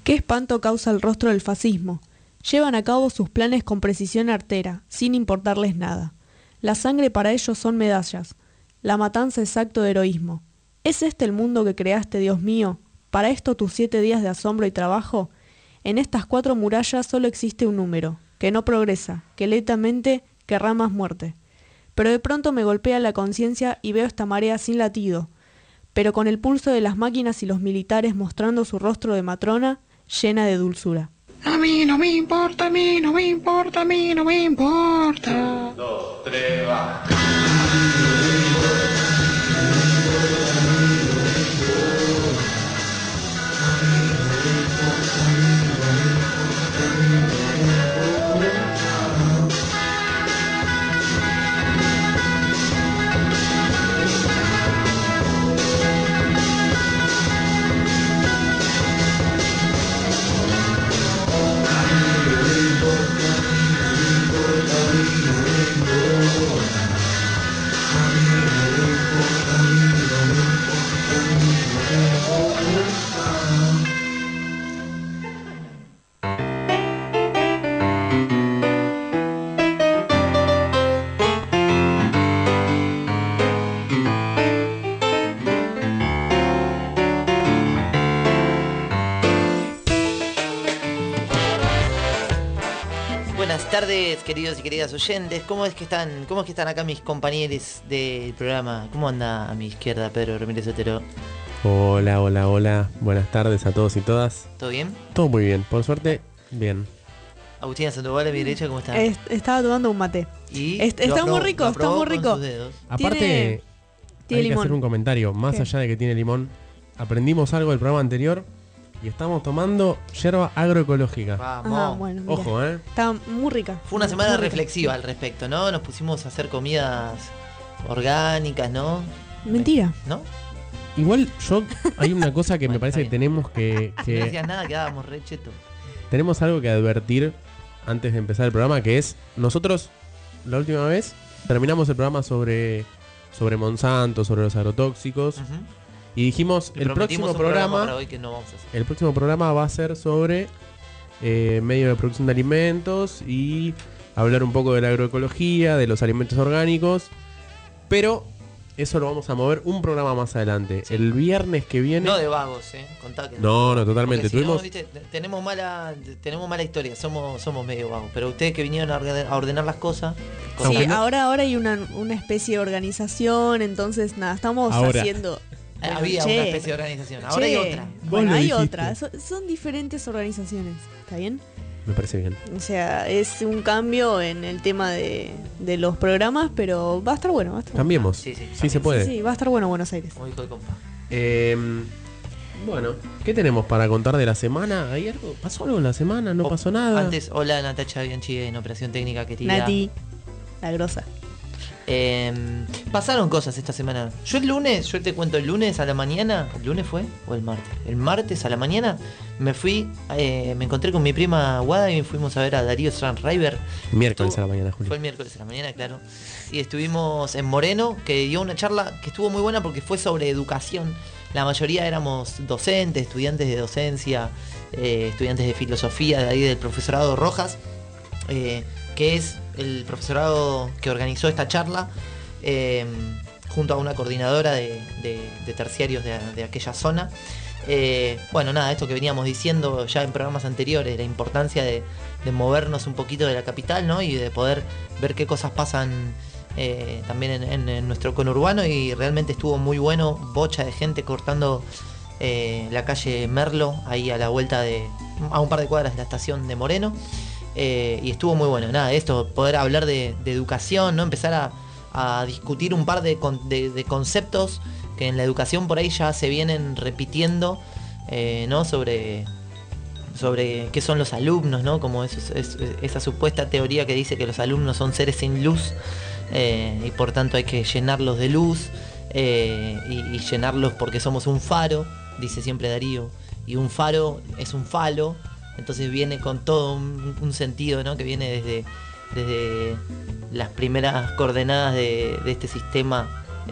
Qué espanto causa el rostro del fascismo. Llevan a cabo sus planes con precisión artera, sin importarles nada. La sangre para ellos son medallas. La matanza es acto de heroísmo. ¿Es este el mundo que creaste, Dios mío? ¿Para esto tus 7 días de asombro y trabajo? En estas 4 murallas solo existe un número, que no progresa, que lentamente querrá más muerte. Pero de pronto me golpea la conciencia y veo esta marea sin latido, pero con el pulso de las máquinas y los militares mostrando su rostro de matrona llena de dulzura. A mí no me importa, a mí no me importa, a mí no me importa. 1, 2, 3, va. Buenas tardes, queridos y queridas oyentes. ¿Cómo es que están acá mis compañeros del programa? ¿Cómo anda a mi izquierda Pedro Ramírez Otero? Hola. Buenas tardes a todos y todas. ¿Todo bien? Todo muy bien, por suerte, bien. Agustina Sandoval a mi derecha, ¿cómo está? Estaba tomando un mate. Y está muy rico, está muy rico. Aparte, tiene hay que limón. hacer un comentario. Más ¿Qué? allá de que tiene limón, aprendimos algo del programa anterior y estamos tomando yerba agroecológica. Vamos. Ah, bueno, mira. Ojo, Está muy rica. Fue una semana Muy rica. reflexiva al respecto, ¿no? Nos pusimos a hacer comidas orgánicas, ¿no? Mentira. ¿No? Igual hay una cosa que me Bueno, parece está que tenemos que No decías nada, quedábamos re chetos. tenemos algo que advertir antes de empezar el programa, que es nosotros la última vez terminamos el programa sobre Monsanto, sobre los agrotóxicos. Ujú. Y dijimos, Y el prometimos próximo un programa para programa hoy que no vamos a hacer. el próximo programa va a ser sobre medio de producción de alimentos y hablar un poco de la agroecología, de los alimentos orgánicos. Pero eso lo vamos a mover un programa más adelante. Sí. El viernes que viene... No de vagos, contá que No, totalmente. Porque si no, Tuvimos... ¿viste? tenemos mala historia, somos medio vagos. Pero ustedes que vinieron a ordenar las cosas. Sí, Aunque no- ahora hay una especie de organización, entonces nada, estamos Ahora. haciendo... Había Che, una especie de organización, ahora hay che, otra. Vos Bueno, lo hay dijiste. otra. Son diferentes organizaciones, ¿está bien? Me parece bien. O sea, es un cambio en el tema de los programas, pero va a estar bueno. Va a estar bueno. Cambiemos. Sí, sí, Sí se puede. Sí, va a estar bueno Buenos Aires. Como dijo el compa. Bueno, ¿qué tenemos para contar de la semana? ¿Hay algo? ¿Pasó algo en la semana? ¿No pasó nada? Antes, hola Natacha Bianchi en Operación Técnica querida. Nati, la grosa. Pasaron cosas esta semana. Yo te cuento, el lunes a la mañana, ¿el lunes fue? ¿O el martes? El martes a la mañana me fui, me encontré con mi prima Wada y fuimos a ver a Darío Stranriver. Miércoles a la mañana, Julio. Fue el miércoles a la mañana, claro. Y estuvimos en Moreno, que dio una charla que estuvo muy buena porque fue sobre educación. La mayoría éramos docentes, estudiantes de docencia, estudiantes de filosofía, de ahí del profesorado Rojas, que es el profesorado que organizó esta charla, junto a una coordinadora de terciarios de aquella zona. Bueno, nada, esto que veníamos diciendo ya en programas anteriores, la importancia de movernos un poquito de la capital, ¿no? Y de poder ver qué cosas pasan también en nuestro conurbano, y realmente estuvo muy bueno, bocha de gente cortando la calle Merlo, ahí a la vuelta a un par de cuadras de la estación de Moreno. Y estuvo muy bueno, nada, esto, poder hablar de educación, ¿no? Empezar a discutir un par de conceptos que en la educación por ahí ya se vienen repitiendo, ¿no? Sobre qué son los alumnos, ¿no? Como esa supuesta teoría que dice que los alumnos son seres sin luz, y por tanto hay que llenarlos de luz, y llenarlos porque somos un faro, dice siempre Darío, y un faro es un falo. Entonces viene con todo un sentido, ¿no? Que viene desde las primeras coordenadas de este sistema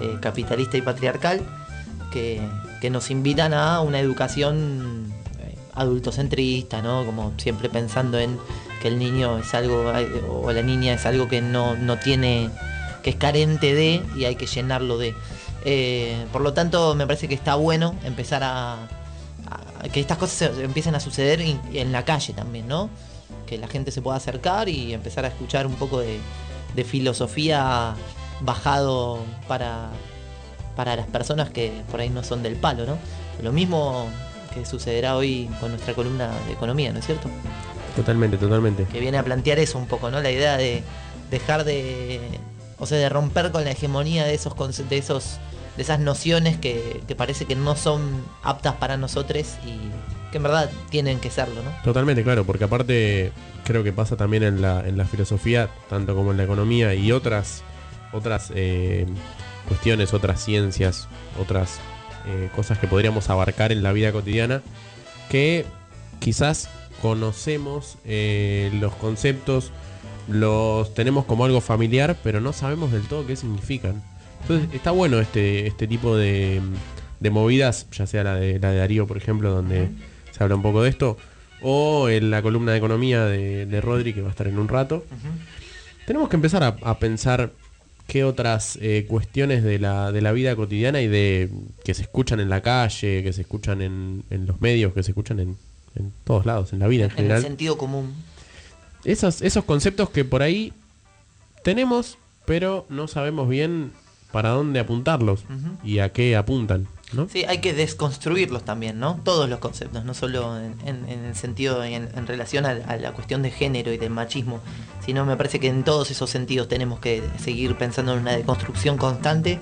capitalista y patriarcal, que nos invitan a una educación adultocentrista, ¿no? Como siempre pensando en que el niño es algo, o la niña es algo que no tiene, que es carente de y hay que llenarlo de. Por lo tanto, me parece que está bueno empezar a que estas cosas empiecen a suceder en la calle también, ¿no? Que la gente se pueda acercar y empezar a escuchar un poco de filosofía bajado para las personas que por ahí no son del palo, ¿no? Lo mismo que sucederá hoy con nuestra columna de economía, ¿no es cierto? Totalmente. Que viene a plantear eso un poco, ¿no? La idea de dejar de romper con la hegemonía de esas nociones que parece que no son aptas para nosotros y que en verdad tienen que serlo, ¿no? Totalmente, claro, porque aparte creo que pasa también en la filosofía, tanto como en la economía y otras cuestiones, otras ciencias, otras cosas que podríamos abarcar en la vida cotidiana, que quizás conocemos los conceptos, los tenemos como algo familiar, pero no sabemos del todo qué significan. Entonces está bueno este tipo de movidas, ya sea la de Darío, por ejemplo, donde se habla un poco de esto, o en la columna de economía de Rodri, que va a estar en un rato. Tenemos que empezar a pensar qué otras cuestiones de la vida cotidiana y de que se escuchan en la calle, que se escuchan en los medios, que se escuchan en todos lados, en la vida en general. En el sentido común. Esos conceptos que por ahí tenemos, pero no sabemos bien para dónde apuntarlos y a qué apuntan, ¿no? Sí, hay que desconstruirlos también, ¿no? Todos los conceptos, no solo en el sentido, en relación a la cuestión de género y del machismo, sino me parece que en todos esos sentidos tenemos que seguir pensando en una deconstrucción constante,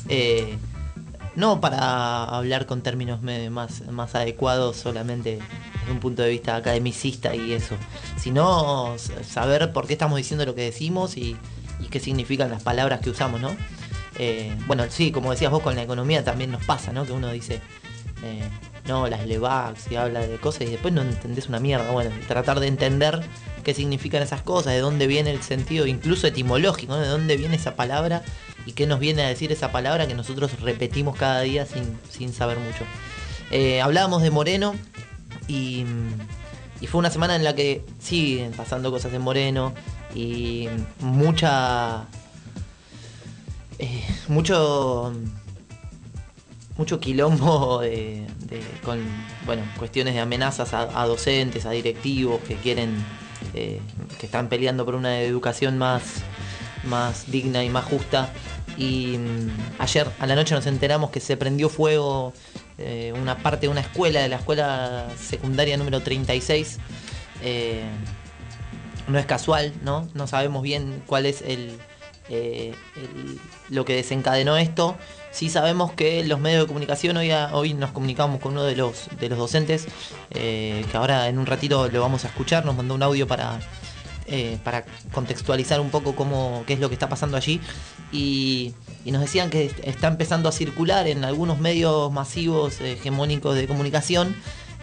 no para hablar con términos más adecuados solamente desde un punto de vista academicista y eso, sino saber por qué estamos diciendo lo que decimos y qué significan las palabras que usamos, ¿no? Bueno, sí, como decías vos, con la economía también nos pasa, ¿no? Que uno dice, no, las LEVAX y habla de cosas y después no entendés una mierda. Bueno, tratar de entender qué significan esas cosas, de dónde viene el sentido, incluso etimológico, ¿no? De dónde viene esa palabra y qué nos viene a decir esa palabra que nosotros repetimos cada día sin saber mucho. Hablábamos de Moreno y fue una semana en la que siguen pasando cosas en Moreno y mucho quilombo con cuestiones de amenazas a docentes, a directivos que quieren que están peleando por una educación más digna y más justa. Y ayer a la noche nos enteramos que se prendió fuego una parte de una escuela, de la escuela secundaria número 36. No es casual, ¿no? No sabemos bien cuál es lo que desencadenó esto. Sí sabemos que los medios de comunicación, hoy nos comunicamos con uno de los docentes, que ahora en un ratito lo vamos a escuchar, nos mandó un audio para contextualizar un poco qué es lo que está pasando allí, y nos decían que está empezando a circular en algunos medios masivos hegemónicos de comunicación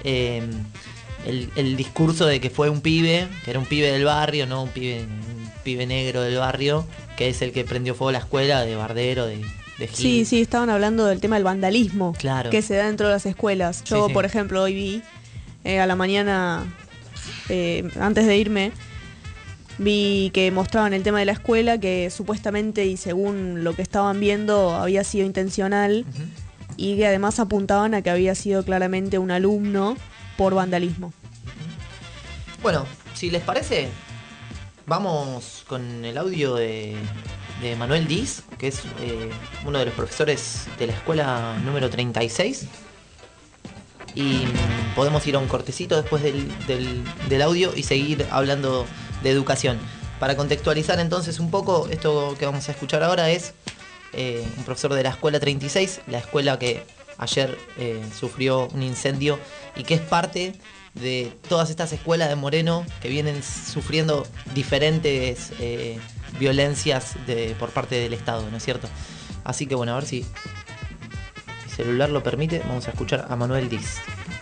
el discurso de que fue un pibe, que era un pibe del barrio, no un pibe negro del barrio, que es el que prendió fuego a la escuela, de bardero, de Gil. Sí, estaban hablando del tema del vandalismo, claro, que se da dentro de las escuelas. Yo, sí. Por ejemplo, hoy vi a la mañana, antes de irme, vi que mostraban el tema de la escuela, que supuestamente y según lo que estaban viendo había sido intencional, y que además apuntaban a que había sido claramente un alumno por vandalismo. Bueno, si les parece, vamos con el audio de Manuel Diz, que es uno de los profesores de la escuela número 36. Y podemos ir a un cortecito después del audio y seguir hablando de educación. Para contextualizar entonces un poco, esto que vamos a escuchar ahora es un profesor de la escuela 36, la escuela que ayer sufrió un incendio y que es parte de todas estas escuelas de Moreno que vienen sufriendo diferentes violencias por parte del Estado, ¿no es cierto? Así que bueno, a ver si el celular lo permite, vamos a escuchar a Manuel Diz.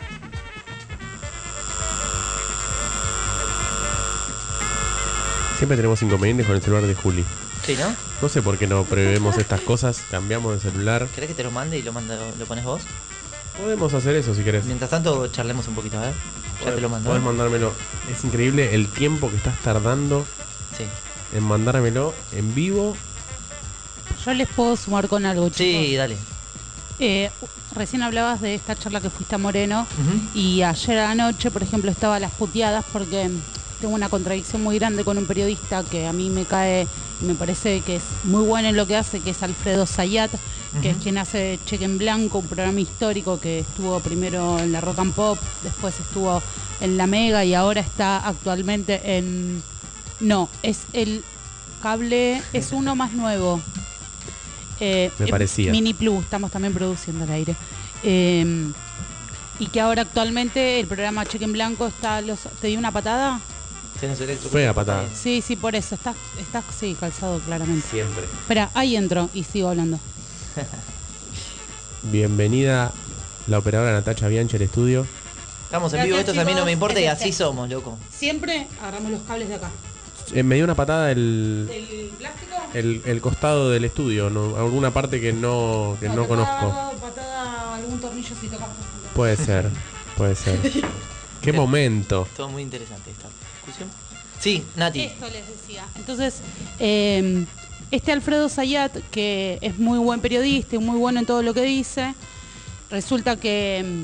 Siempre tenemos inconvenientes con el celular de Juli. Sí, ¿no? No sé por qué no prevemos estas cosas, cambiamos de celular. ¿Querés que te lo mande y lo pones vos? Podemos hacer eso si querés. Mientras tanto, charlemos un poquito, a ver. Ya te lo mando. Podés mandármelo. Es increíble el tiempo que estás tardando Sí. en mandármelo en vivo. Yo les puedo sumar con algo, chicos. Sí, dale. Recién hablabas de esta charla que fuiste a Moreno. Ujú. Y ayer a la noche, por ejemplo, estaba a las puteadas porque tengo una contradicción muy grande con un periodista que a mí me cae y me parece que es muy bueno en lo que hace, que es Alfredo Zayat, que es quien hace Cheque en Blanco, un programa histórico que estuvo primero en la Rock and Pop, después estuvo en la Mega y ahora está actualmente en... No, es el cable, es uno más nuevo. Me parecía. Mini Plus, estamos también produciendo al aire. Y que ahora actualmente el programa Cheque en Blanco está... ¿Te di una patada? Tenés electro. Fue a patada. Sí, por eso. Está sí, calzado claramente. Siempre. Espera, ahí entro y sigo hablando. Bienvenida la operadora Natacha Bianchi al estudio. Estamos en Gracias, vivo, esto a mí no chicos. me importa y Es así este. somos, loco. Siempre agarramos los cables de acá. Me dio una patada el ¿Del plástico? el costado del estudio, ¿no? Alguna parte que no conozco. Patada, algún tornillo si tocas. Puede ser. Qué momento. Todo muy interesante esta discusión. Sí, Nati. Esto les decía. Entonces, este Alfredo Zayat, que es muy buen periodista y muy bueno en todo lo que dice, resulta que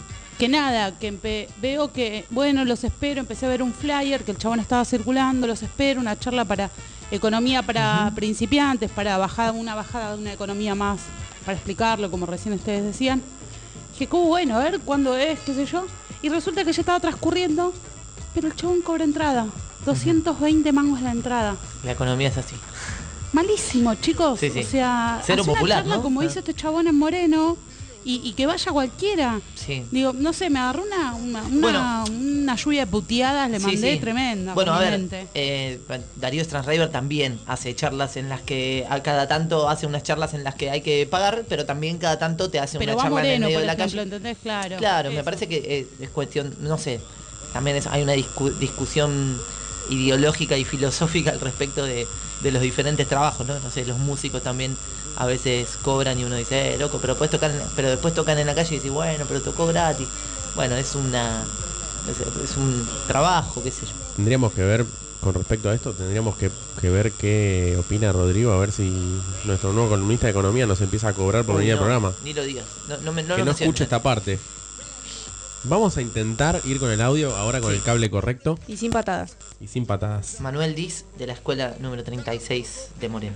veo que, bueno, los espero, empecé a ver un flyer que el chabón estaba circulando, los espero, una charla para economía para principiantes, para una bajada de una economía más, para explicarlo, como recién ustedes decían. Dije, ¿cómo bueno? A ver, ¿cuándo es? ¿Qué sé yo? Y resulta que ya estaba transcurriendo, pero el chabón cobra entrada. 220 mangos la entrada. La economía es así. Malísimo, chicos. Sí, sí. O sea, Cero hace una popular, charla ¿no? como hizo este chabón en Moreno y que vaya cualquiera. Sí. Digo, no sé, me agarró una lluvia de puteadas, le Sí, mandé sí. tremenda. Bueno, a ver, realmente. Darío Stransriver también hace charlas en las que a cada tanto hace unas charlas en las que hay que pagar, pero también cada tanto te hace Pero una va charla en el Moreno, medio por de la ejemplo, calle. ¿entendés? Claro. Claro, me Eso. parece que es cuestión, no sé, también hay una discusión ideológica y filosófica al respecto de los diferentes trabajos, ¿no? No sé, los músicos también a veces cobran y uno dice, loco, pero después tocan en la calle y dice, bueno, pero tocó gratis. Bueno, es un trabajo, qué sé yo. Tendríamos que ver, con respecto a esto, tendríamos que ver qué opina Rodrigo, a ver si nuestro nuevo columnista de economía nos empieza a cobrar por venir al No, programa. Ni lo digas. No Que lo no menciones. escuche esta parte. Vamos a intentar ir con el audio ahora con el cable correcto Y sin patadas. y sin patadas. Manuel Diz, de la escuela número 36 de Moreno.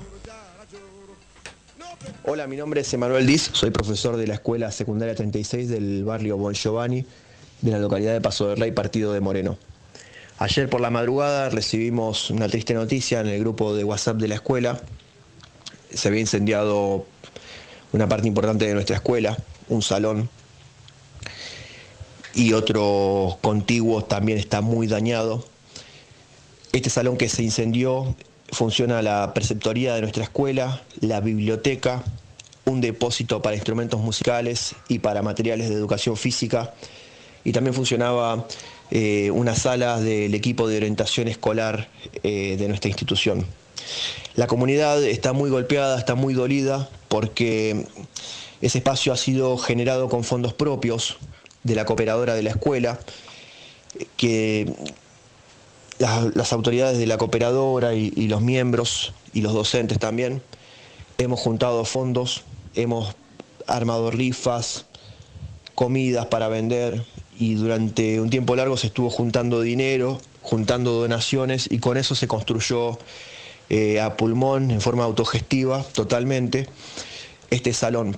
Hola, mi nombre es Emanuel Diz, soy profesor de la Escuela Secundaria 36 del barrio Bon Giovanni, de la localidad de Paso del Rey, partido de Moreno. Ayer por la madrugada recibimos una triste noticia en el grupo de WhatsApp de la escuela. Se había incendiado una parte importante de nuestra escuela, un salón, y otro contiguo también está muy dañado. Este salón que se incendió funciona la preceptoría de nuestra escuela, la biblioteca, un depósito para instrumentos musicales y para materiales de educación física, y también funcionaba una sala del equipo de orientación escolar de nuestra institución. La comunidad está muy golpeada, está muy dolida, porque ese espacio ha sido generado con fondos propios de la cooperadora de la escuela, que las autoridades de la cooperadora y los miembros y los docentes también hemos juntado fondos, hemos armado rifas, comidas para vender, y durante un tiempo largo se estuvo juntando dinero, juntando donaciones, y con eso se construyó a pulmón, en forma autogestiva totalmente, este salón.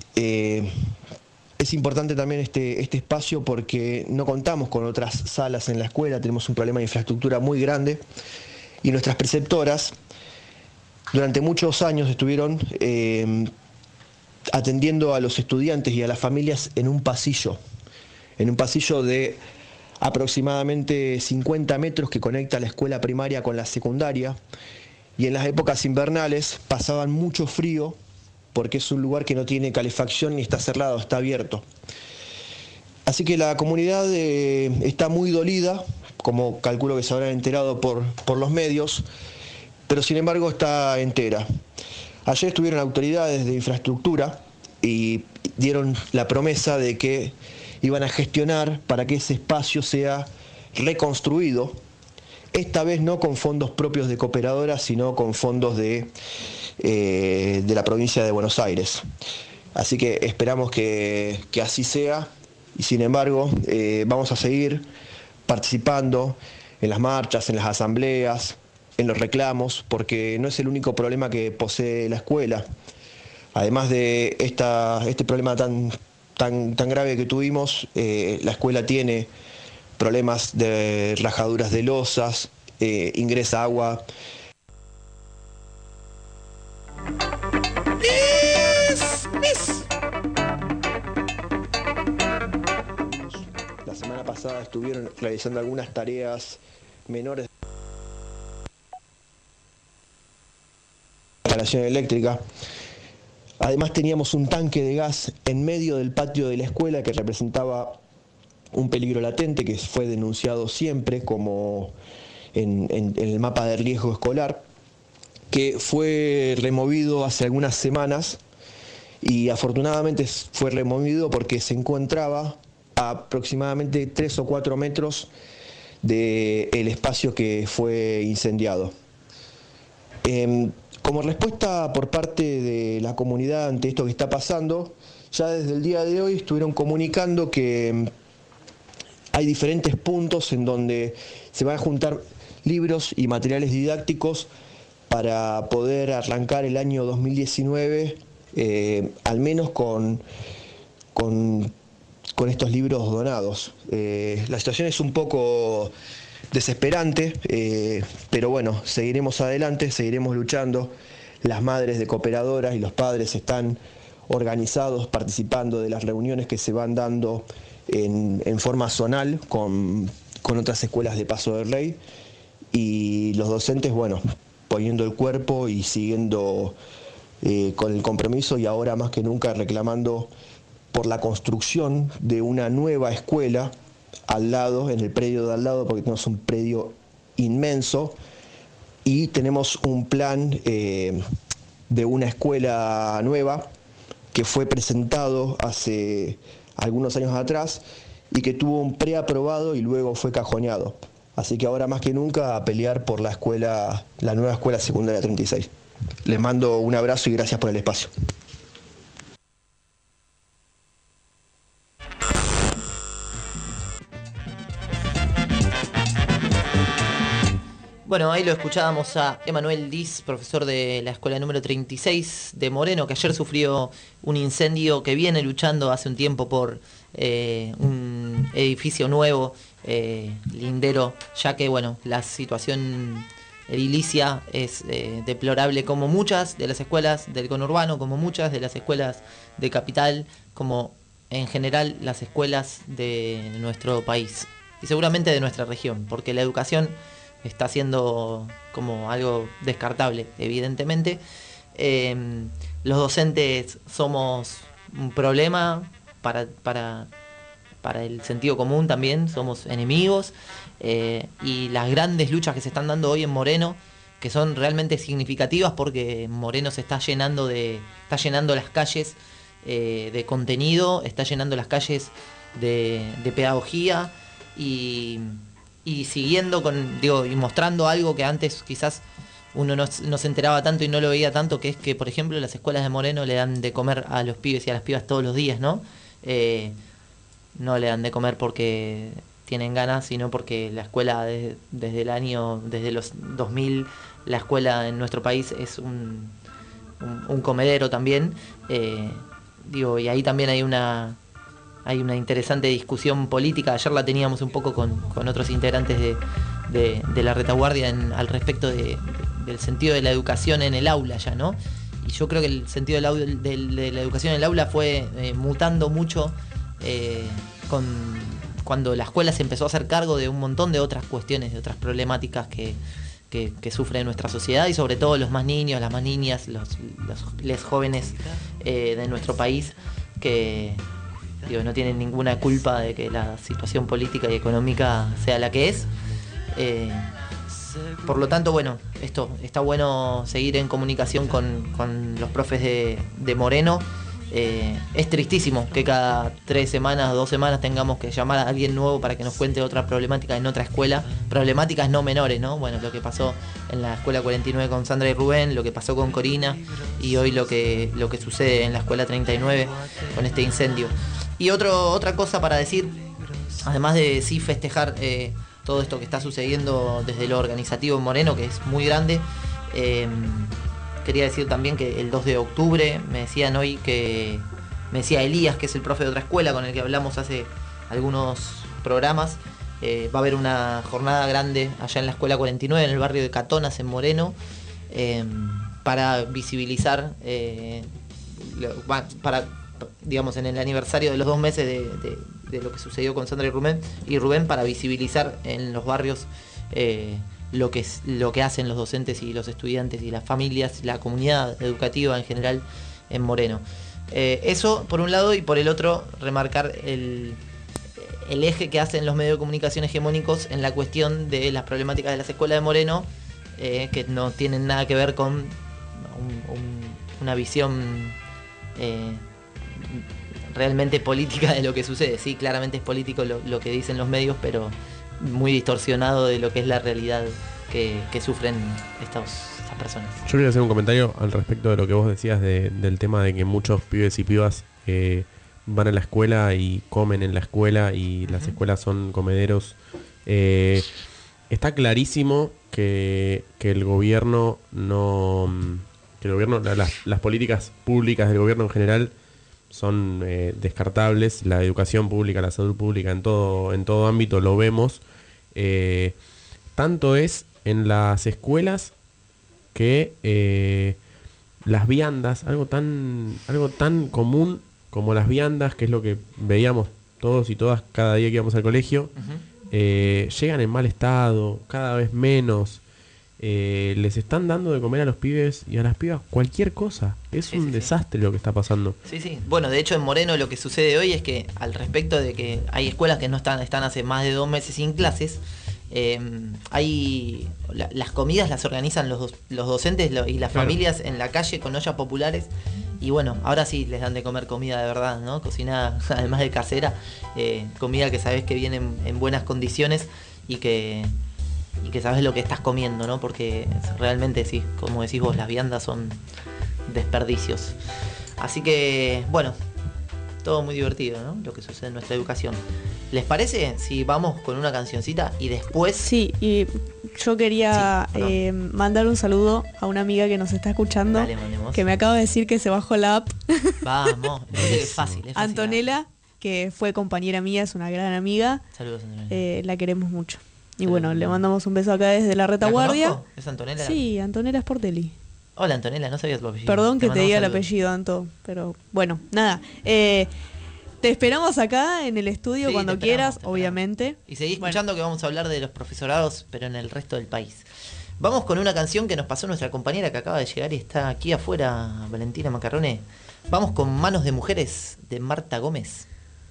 Es importante también este espacio porque no contamos con otras salas en la escuela, tenemos un problema de infraestructura muy grande, y nuestras preceptoras durante muchos años estuvieron atendiendo a los estudiantes y a las familias en un pasillo de aproximadamente 50 metros que conecta la escuela primaria con la secundaria, y en las épocas invernales pasaban mucho frío porque es un lugar que no tiene calefacción ni está cerrado, está abierto. Así que la comunidad está muy dolida, como calculo que se habrán enterado por los medios, pero sin embargo está entera. Ayer estuvieron autoridades de infraestructura y dieron la promesa de que iban a gestionar para que ese espacio sea reconstruido, esta vez no con fondos propios de Cooperadora, sino con fondos de la provincia de Buenos Aires. Así que esperamos que así sea, y sin embargo vamos a seguir participando en las marchas, en las asambleas, en los reclamos, porque no es el único problema que posee la escuela. Además de este problema tan grave que tuvimos, la escuela tiene problemas de rajaduras de losas, ingresa agua. La semana pasada estuvieron realizando algunas tareas menores de instalación eléctrica. Además teníamos un tanque de gas en medio del patio de la escuela que representaba un peligro latente que fue denunciado siempre como en el mapa de riesgo escolar, que fue removido hace algunas semanas, y afortunadamente fue removido porque se encontraba a aproximadamente 3 o 4 metros del espacio que fue incendiado. Como respuesta por parte de la comunidad ante esto que está pasando, ya desde el día de hoy estuvieron comunicando que hay diferentes puntos en donde se van a juntar libros y materiales didácticos para poder arrancar el año 2019, al menos con estos libros donados. La situación es un poco desesperante, pero bueno, seguiremos adelante, seguiremos luchando. Las madres de Cooperadoras y los padres están organizados, participando de las reuniones que se van dando en forma zonal con otras escuelas de Paso del Rey, y los docentes, bueno, poniendo el cuerpo y siguiendo con el compromiso, y ahora más que nunca reclamando por la construcción de una nueva escuela al lado, en el predio de al lado, porque tenemos un predio inmenso y tenemos un plan de una escuela nueva que fue presentado hace algunos años atrás y que tuvo un preaprobado y luego fue cajoneado. Así que ahora más que nunca a pelear por la nueva escuela secundaria 36. Les mando un abrazo y gracias por el espacio. Bueno, ahí lo escuchábamos a Emanuel Diz, profesor de la escuela número 36 de Moreno, que ayer sufrió un incendio, que viene luchando hace un tiempo por un edificio nuevo, lindero, ya que bueno, la situación edilicia es deplorable, como muchas de las escuelas del conurbano, como muchas de las escuelas de capital, como en general las escuelas de nuestro país y seguramente de nuestra región, porque la educación está siendo como algo descartable, evidentemente. Los docentes somos un problema para el sentido común también, somos enemigos, y las grandes luchas que se están dando hoy en Moreno, que son realmente significativas, porque Moreno se está llenando las calles de contenido, está llenando las calles de pedagogía, y siguiendo y mostrando algo que antes quizás uno no se enteraba tanto y no lo veía tanto, que es que, por ejemplo, las escuelas de Moreno le dan de comer a los pibes y a las pibas todos los días, ¿no? No le dan de comer porque tienen ganas, sino porque la escuela desde los 2000, la escuela en nuestro país es un comedero también, y ahí también hay una interesante discusión política. Ayer la teníamos un poco con otros integrantes de la retaguardia al respecto del sentido de la educación en el aula ya, ¿no? Y yo creo que el sentido de la educación en el aula fue mutando mucho cuando la escuela se empezó a hacer cargo de un montón de otras cuestiones, de otras problemáticas que sufre nuestra sociedad, y sobre todo los más niños, las más niñas, los jóvenes de nuestro país, que no tienen ninguna culpa de que la situación política y económica sea la que es. Por lo tanto, bueno, esto está bueno seguir en comunicación con los profes de Moreno, Es tristísimo que cada 3 semanas, 2 semanas tengamos que llamar a alguien nuevo para que nos cuente otra problemática en otra escuela. Problemáticas no menores, ¿no? Bueno, lo que pasó en la escuela 49 con Sandra y Rubén, lo que pasó con Corina y hoy lo que sucede en la escuela 39 con este incendio. Y otra cosa para decir, además de sí festejar todo esto que está sucediendo desde lo organizativo en Moreno, que es muy grande, quería decir también que el 2 de octubre me decían hoy me decía Elías, que es el profe de otra escuela con el que hablamos hace algunos programas, va a haber una jornada grande allá en la escuela 49, en el barrio de Catonas, en Moreno, para visibilizar, digamos, en el aniversario de los 2 meses de lo que sucedió con Sandra y Rubén, para visibilizar en los barrios lo que hacen los docentes y los estudiantes y las familias, la comunidad educativa en general en Moreno. Eso por un lado, y por el otro remarcar el eje que hacen los medios de comunicación hegemónicos en la cuestión de las problemáticas de las escuelas de Moreno, que no tienen nada que ver con una visión realmente política de lo que sucede. Sí, claramente es político lo que dicen los medios, pero muy distorsionado de lo que es la realidad que sufren estas personas. Yo quería hacer un comentario al respecto de lo que vos decías del tema de que muchos pibes y pibas van a la escuela y comen en la escuela y las escuelas son comederos. Está clarísimo que el gobierno no... que el gobierno, las políticas públicas del gobierno en general son descartables. La educación pública, la salud pública, en todo ámbito lo vemos. Tanto es en las escuelas que las viandas, algo tan común como las viandas, que es lo que veíamos todos y todas cada día que íbamos al colegio, llegan en mal estado, cada vez menos. Les están dando de comer a los pibes y a las pibas cualquier cosa. Es un desastre lo que está pasando. Sí. Bueno, de hecho en Moreno lo que sucede hoy es que, al respecto de que hay escuelas que no están hace más de 2 meses sin clases, las comidas las organizan los docentes y las familias en la calle con ollas populares. Y bueno, ahora sí les dan de comer comida de verdad, ¿no? Cocinada, además de casera, comida que sabes que viene en buenas condiciones y que sabes lo que estás comiendo, ¿no? Porque realmente sí, como decís vos, las viandas son desperdicios. Así que, bueno, todo muy divertido, ¿no? Lo que sucede en nuestra educación. ¿Les parece si vamos con una cancioncita y después...? Sí, y yo quería mandar un saludo a una amiga que nos está escuchando. Dale, mandemos. Que me acaba de decir que se bajó la app. Vamos, es fácil. Antonella, que fue compañera mía, es una gran amiga. Saludos, Antonella. La queremos mucho. Y bueno, le mandamos un beso acá desde la retaguardia. ¿La conozco? ¿Es Antonella? Sí, Antonella Sportelli. Hola, Antonella, no sabía tu apellido. Perdón que te diga el apellido, Anto, pero bueno, nada. Te esperamos acá en el estudio cuando quieras, obviamente. Y seguí escuchando que vamos a hablar de los profesorados, pero en el resto del país. Vamos con una canción que nos pasó nuestra compañera que acaba de llegar y está aquí afuera, Valentina Macarrone. Vamos con Manos de Mujeres, de Marta Gómez.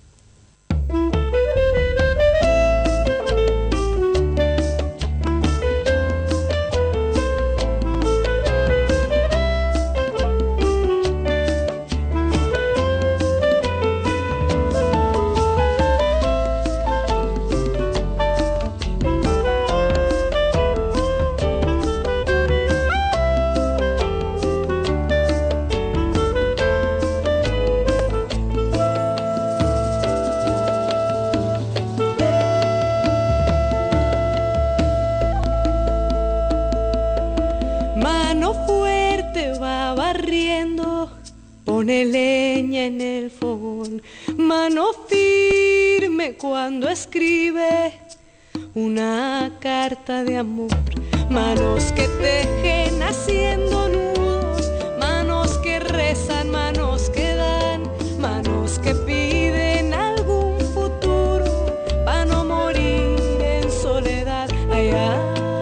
Pone leña en el fogón, mano firme cuando escribe una carta de amor, manos que tejen haciendo nudos, manos que rezan, manos que dan, manos que piden algún futuro para no morir en soledad. Allá,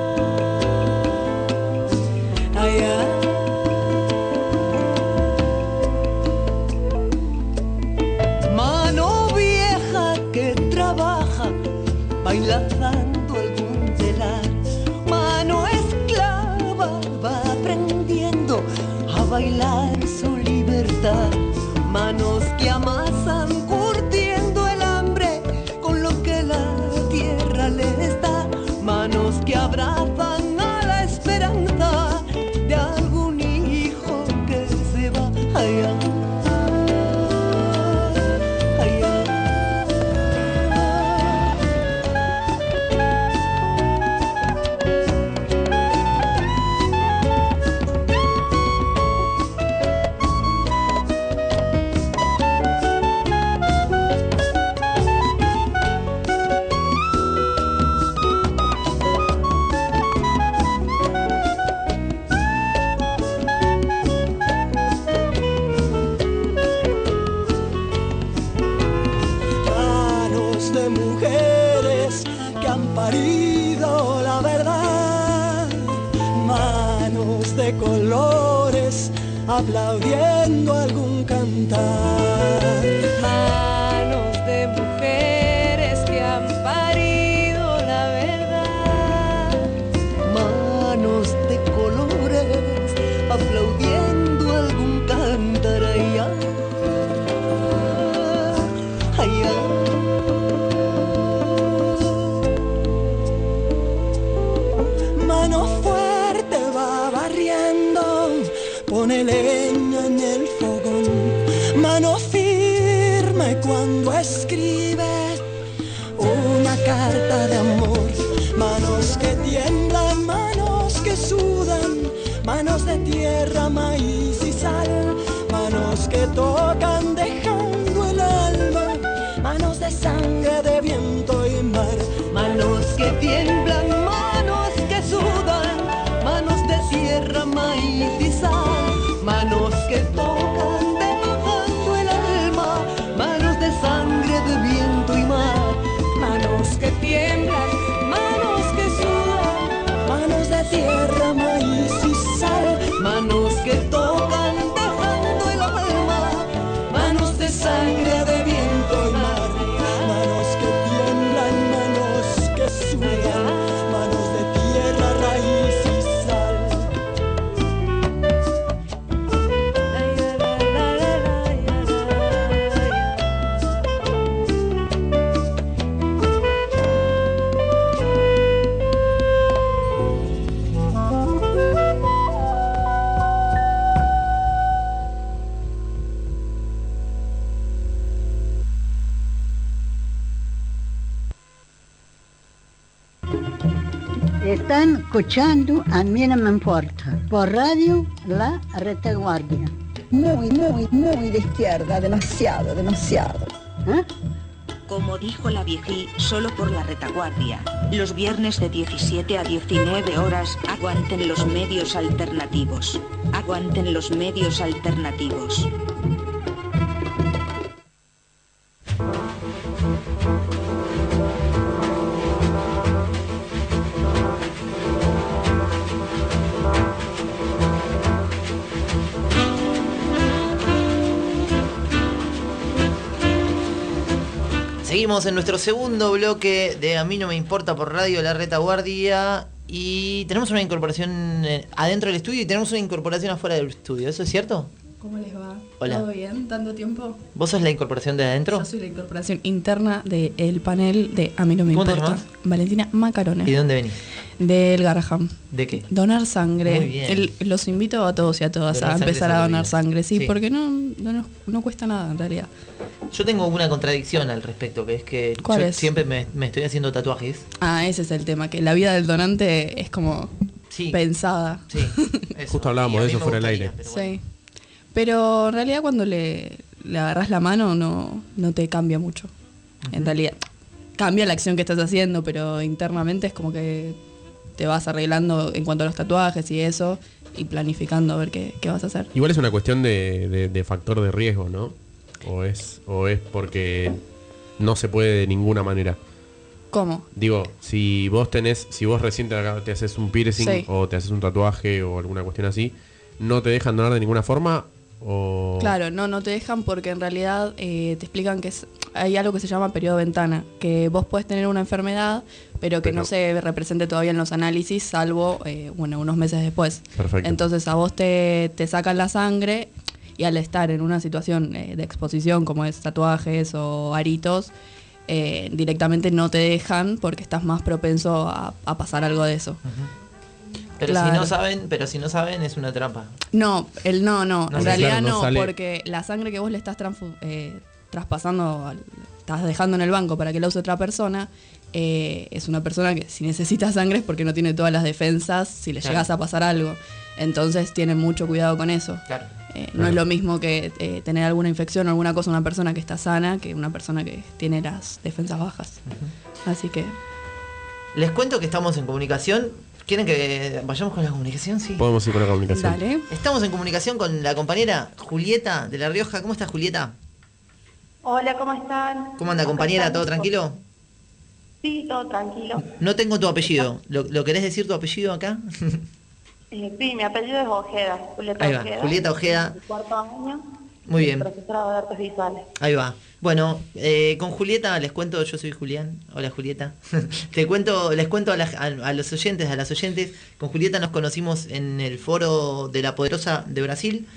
allá. Bailando algún telar, mano esclava va aprendiendo a bailar su libertad, mano manos que abrazan a la esperanza de algún hijo que se va allá. Parido la verdad, manos de colores aplaudiendo algún cantar, manos de mujeres que han parido la verdad, manos de colores aplaudiendo algún cantar, ay, ay, ay. Mano fuerte va barriendo, pone leña en el fogón. Mano firme cuando escribe una carta de amor. Manos que tiemblan, manos que sudan, manos de tierra, maíz y sal. Manos que tocan dejando el alma, manos de sangre, de viento y mar. Manos que tiemblan, manos que sudan, manos de tierra, maíz y sal, manos que tocan dejando el alma, manos de sangre, de viento y mar, manos que tiemblan, manos que sudan, manos de tierra, maíz y sal, manos que tocan dejando el alma, manos de sangre, de viento y mar, manos que tiemblan, manos que sudan, manos de tierra, raíz y sal. Están escuchando A mí no me importa, por radio La Retaguardia. Muy de izquierda, demasiado. ¿Eh? Como dijo la viejí, solo por la retaguardia. Los viernes de 17 a 19 horas, aguanten los medios alternativos. Aguanten los medios alternativos. Seguimos en nuestro segundo bloque de A mí no me importa por radio La Retaguardia y tenemos una incorporación adentro del estudio y tenemos una incorporación afuera del estudio, ¿eso es cierto? ¿Cómo les va? Hola. ¿Todo bien? ¿Tanto tiempo? ¿Vos sos la incorporación de adentro? Yo soy la incorporación interna del panel de A mí no me ¿Cómo te importa. llamas? Valentina Macarone. ¿Y de dónde venís? Del Garaham. ¿De qué? Donar sangre. Muy bien. Los invito a todos y a todas Donar a sangre empezar a salva donar vidas. sangre, sí, Sí. porque no cuesta nada en realidad. Yo tengo una contradicción al respecto, que es que ¿Cuál yo es? siempre me estoy haciendo tatuajes. Ah, ese es el tema, que la vida del donante es como Sí. pensada. Sí, eso. Justo hablábamos Y a de mí eso me fuera del gustaría, aire. pero bueno. Sí. Pero en realidad cuando le agarras la mano no te cambia mucho. En realidad cambia la acción que estás haciendo, pero internamente es como que te vas arreglando en cuanto a los tatuajes y eso, y planificando a ver qué vas a hacer. Igual es una cuestión de factor de riesgo, ¿no? O es porque no se puede de ninguna manera. ¿Cómo? Digo, si vos recién te haces un piercing Sí. o te haces un tatuaje o alguna cuestión así, ¿no te dejan donar de ninguna forma? O... Claro, no te dejan porque en realidad te explican que hay algo que se llama periodo ventana, que vos podés tener una enfermedad, pero que no se represente todavía en los análisis, salvo unos meses después. Perfecto. Entonces a vos te sacan la sangre y al estar en una situación de exposición como es tatuajes o aritos, directamente no te dejan porque estás más propenso a pasar algo de eso. Pero Claro. si no saben es una trampa. No, en realidad claro, no no, sale. porque la sangre que vos le estás traspasando, estás dejando en el banco para que la use otra persona, es una persona que si necesita sangre es porque no tiene todas las defensas si le Claro. llegas a pasar algo. Entonces tienen mucho cuidado con eso. Claro. No es lo mismo que tener alguna infección o alguna cosa una persona que está sana que una persona que tiene las defensas bajas. Así que... Les cuento que estamos en comunicación. ¿Quieren que vayamos con la comunicación? Sí. Podemos ir con la comunicación. Dale. Estamos en comunicación con la compañera Julieta de La Rioja. ¿Cómo estás, Julieta? Hola, ¿cómo están? ¿Cómo anda, compañera? ¿Todo tranquilo? Sí, todo tranquilo. No tengo tu apellido. ¿Lo querés decir tu apellido acá? Sí, mi apellido es Ojeda, Julieta Ahí va, Ojeda. Julieta Ojeda. Mi cuarto año. Muy bien. Profesora de artes visuales. Ahí va. Bueno, con Julieta les cuento, yo soy Julián. Hola, Julieta. Les cuento a los oyentes, a las oyentes. Con Julieta nos conocimos en el foro de La Poderosa de Brasil.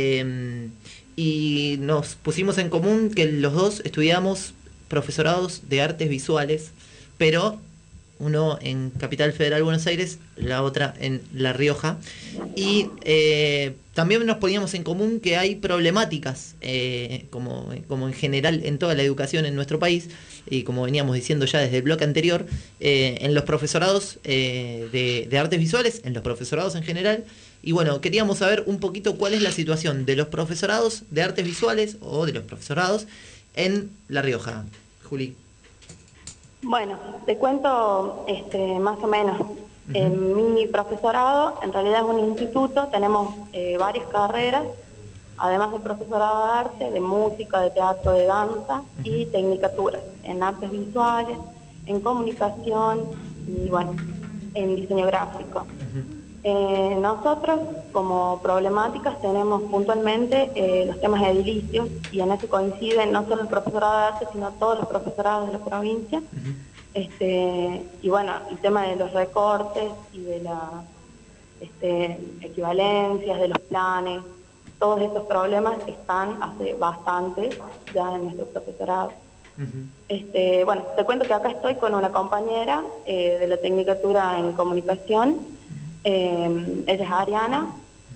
Y nos pusimos en común que los dos estudiamos profesorados de artes visuales, pero uno en Capital Federal Buenos Aires, la otra en La Rioja. Y también nos poníamos en común que hay problemáticas, como en general en toda la educación en nuestro país, y como veníamos diciendo ya desde el bloque anterior, en los profesorados de artes visuales, en los profesorados en general. Y bueno, queríamos saber un poquito cuál es la situación de los profesorados de artes visuales o de los profesorados en La Rioja. Juli. Bueno, te cuento más o menos. En mi profesorado, en realidad es un instituto, tenemos varias carreras, además del profesorado de arte, de música, de teatro, de danza y tecnicaturas en artes visuales, en comunicación y bueno, en diseño gráfico. Nosotros como problemáticas tenemos puntualmente los temas edilicios y en eso coinciden no solo el profesorado de arte sino todos los profesorados de la provincia. Y bueno, el tema de los recortes y de las equivalencias, de los planes, todos estos problemas están hace bastante ya en nuestro profesorado. Bueno, te cuento que acá estoy con una compañera de la Tecnicatura en Comunicación. Ella es Ariana.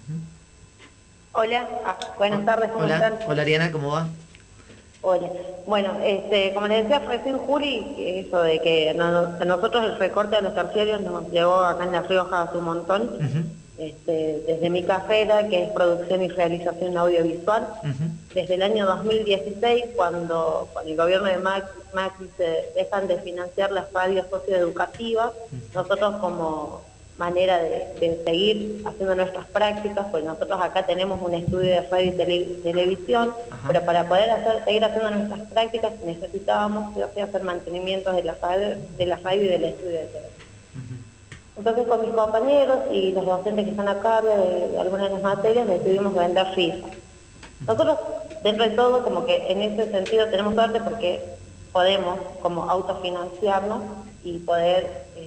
Hola, buenas tardes, ¿cómo están? Hola Ariana, ¿cómo va? Hola. Bueno, como les decía recién Juli, eso de que a nosotros el recorte de los terciarios nos llegó acá en La Rioja hace un montón. Desde mi carrera, que es producción y realización audiovisual, desde el año 2016, cuando con el gobierno de Macri se dejan de financiar las radios socioeducativas, nosotros como manera de seguir haciendo nuestras prácticas, pues nosotros acá tenemos un estudio de radio y televisión, pero para poder seguir haciendo nuestras prácticas necesitábamos hacer mantenimientos de la radio y del estudio de televisión. Entonces con mis compañeros y los docentes que están a cargo de algunas de las materias decidimos vender rifas. Nosotros dentro de todo como que en ese sentido tenemos suerte porque podemos como autofinanciarnos y podemos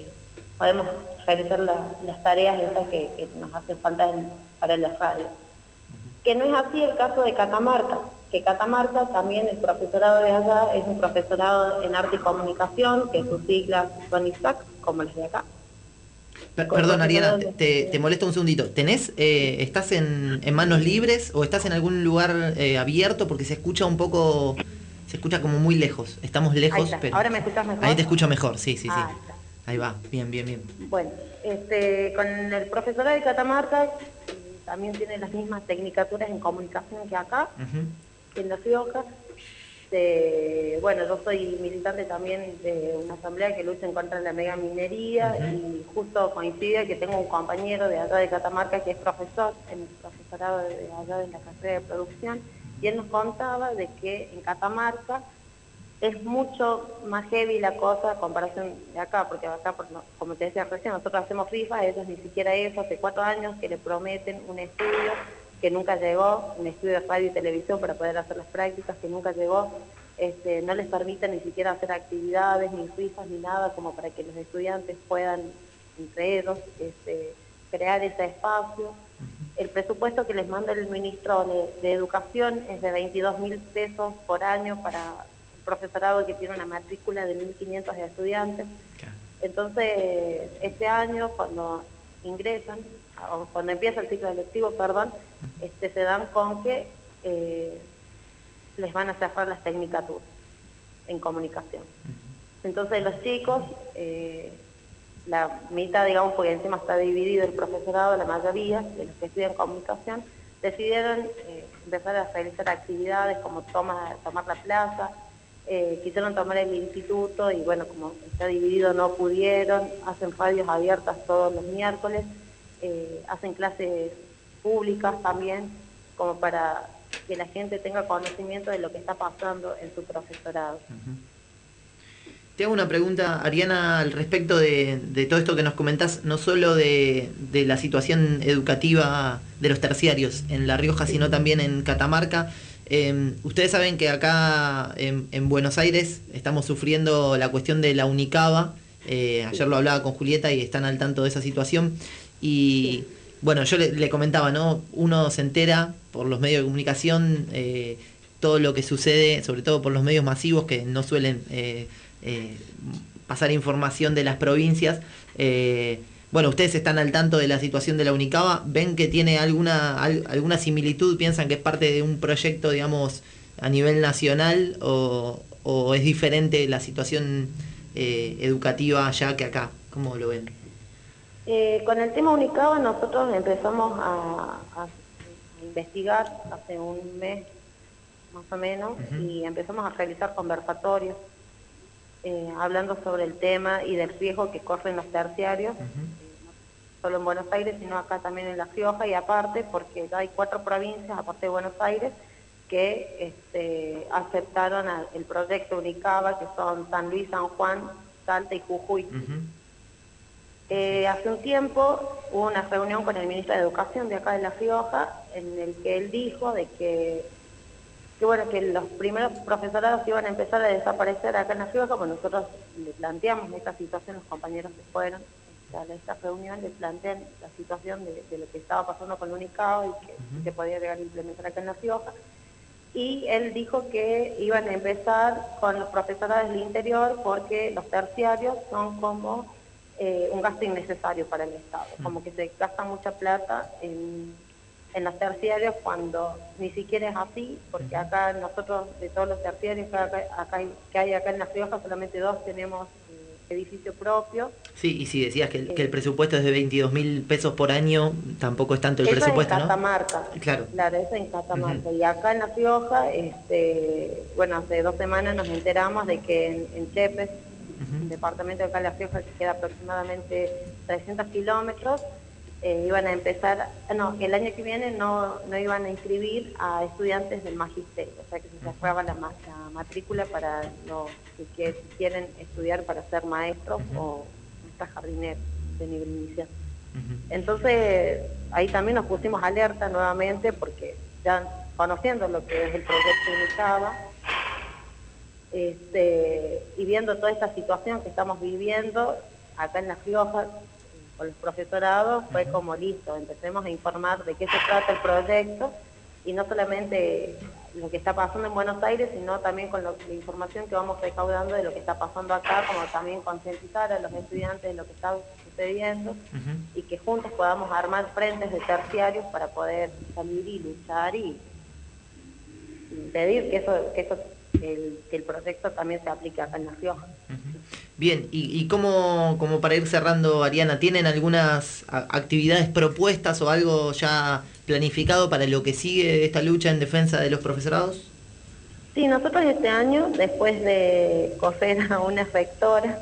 realizar las tareas esas que nos hacen falta para la radio. Que no es así el caso de Catamarca, que Catamarca también el profesorado de allá es un profesorado en arte y comunicación, que sus siglas son ISAC, como las de acá. Perdón Ariana, te molesto un segundito. ¿Estás en manos libres o estás en algún lugar abierto? Porque se escucha un poco, se escucha como muy lejos. Estamos lejos, pero... ¿Ahora me escuchas mejor? Ahí te escucho mejor, sí. Está. Ahí va, bien. Bueno, con el profesorado de Catamarca también tiene las mismas tecnicaturas en comunicación que acá, en La Rioja. Bueno, yo soy militante también de una asamblea que lucha en contra de la mega minería y justo coincide que tengo un compañero de allá de Catamarca que es profesor en el profesorado de allá de la carrera de producción y él nos contaba de que en Catamarca es mucho más heavy la cosa a comparación de acá, porque acá, como te decía recién, nosotros hacemos rifas, ellos ni siquiera eso, hace 4 años que le prometen un estudio que nunca llegó, un estudio de radio y televisión para poder hacer las prácticas que nunca llegó, no les permiten ni siquiera hacer actividades, ni rifas, ni nada, como para que los estudiantes puedan, entre ellos, crear ese espacio. El presupuesto que les manda el ministro de Educación es de 22.000 pesos por año para profesorado que tiene una matrícula de 1.500 estudiantes. Entonces, este año, cuando ingresan, o cuando empieza el ciclo electivo, perdón, se dan con que les van a cerrar las tecnicaturas en comunicación. Entonces los chicos, la mitad, digamos, porque encima está dividido el profesorado, la mayoría de los que estudian comunicación, decidieron empezar a realizar actividades como tomar la plaza, quisieron tomar el instituto y bueno, como está dividido no pudieron, hacen radios abiertas todos los miércoles, hacen clases públicas también, como para que la gente tenga conocimiento de lo que está pasando en su profesorado. Te hago una pregunta, Ariana, al respecto de todo esto que nos comentás, no solo de la situación educativa de los terciarios en La Rioja, sino también en Catamarca. Ustedes saben que acá en Buenos Aires estamos sufriendo la cuestión de la Unicaba. Ayer lo hablaba con Julieta y están al tanto de esa situación. Y bueno, yo le comentaba, ¿no? Uno se entera por los medios de comunicación todo lo que sucede, sobre todo por los medios masivos que no suelen pasar información de las provincias. Bueno, ustedes están al tanto de la situación de la Unicaba, ven que tiene alguna similitud, piensan que es parte de un proyecto, digamos, a nivel nacional, o es diferente la situación educativa allá que acá. ¿Cómo lo ven? Con el tema Unicaba nosotros empezamos a investigar hace un mes más o menos, y empezamos a realizar conversatorios hablando sobre el tema y del riesgo que corren los terciarios, no solo en Buenos Aires, sino acá también en La Rioja, y aparte porque hay 4 provincias, aparte de Buenos Aires, que aceptaron el proyecto Unicaba, que son San Luis, San Juan, Salta y Jujuy. Hace un tiempo hubo una reunión con el ministro de Educación de acá de La Rioja, en el que él dijo de que bueno, que los primeros profesorados iban a empezar a desaparecer acá en La Rioja, pues nosotros le planteamos esta situación, los compañeros que fueron a esta reunión le plantean la situación de lo que estaba pasando con el Unicaba y que se podía llegar a implementar acá en La Rioja. Y él dijo que iban a empezar con los profesorados del interior porque los terciarios son como un gasto innecesario para el Estado, como que se gasta mucha plata en los terciarios cuando ni siquiera es así, porque acá nosotros, de todos los terciarios que hay acá en La Rioja, solamente 2 tenemos edificio propio. Sí, y si decías que el presupuesto es de 22.000 pesos por año, tampoco es tanto el presupuesto, ¿no? Catamarca. Claro. Claro, eso en Catamarca. Y acá en La Rioja, bueno, hace 2 semanas nos enteramos de que en Chepes, el departamento de acá en La Rioja, que queda aproximadamente 300 kilómetros, iban a empezar, el año que viene no iban a inscribir a estudiantes del magisterio, o sea que se cerraba la matrícula para los que quieren estudiar para ser maestros o jardineros de nivel inicial. Entonces ahí también nos pusimos alerta nuevamente porque ya conociendo lo que es el proyecto Unicaba, y viendo toda esta situación que estamos viviendo acá en La Rioja con los profesorados, fue como listo, empecemos a informar de qué se trata el proyecto, y no solamente lo que está pasando en Buenos Aires, sino también con la información que vamos recaudando de lo que está pasando acá, como también concientizar a los estudiantes de lo que está sucediendo, y que juntos podamos armar frentes de terciarios para poder salir y luchar y pedir que el proyecto también se aplique acá en La Rioja. Bien, y como para ir cerrando, Ariana, ¿tienen algunas actividades propuestas o algo ya planificado para lo que sigue esta lucha en defensa de los profesorados? Sí, nosotros este año, después de coser a una rectora,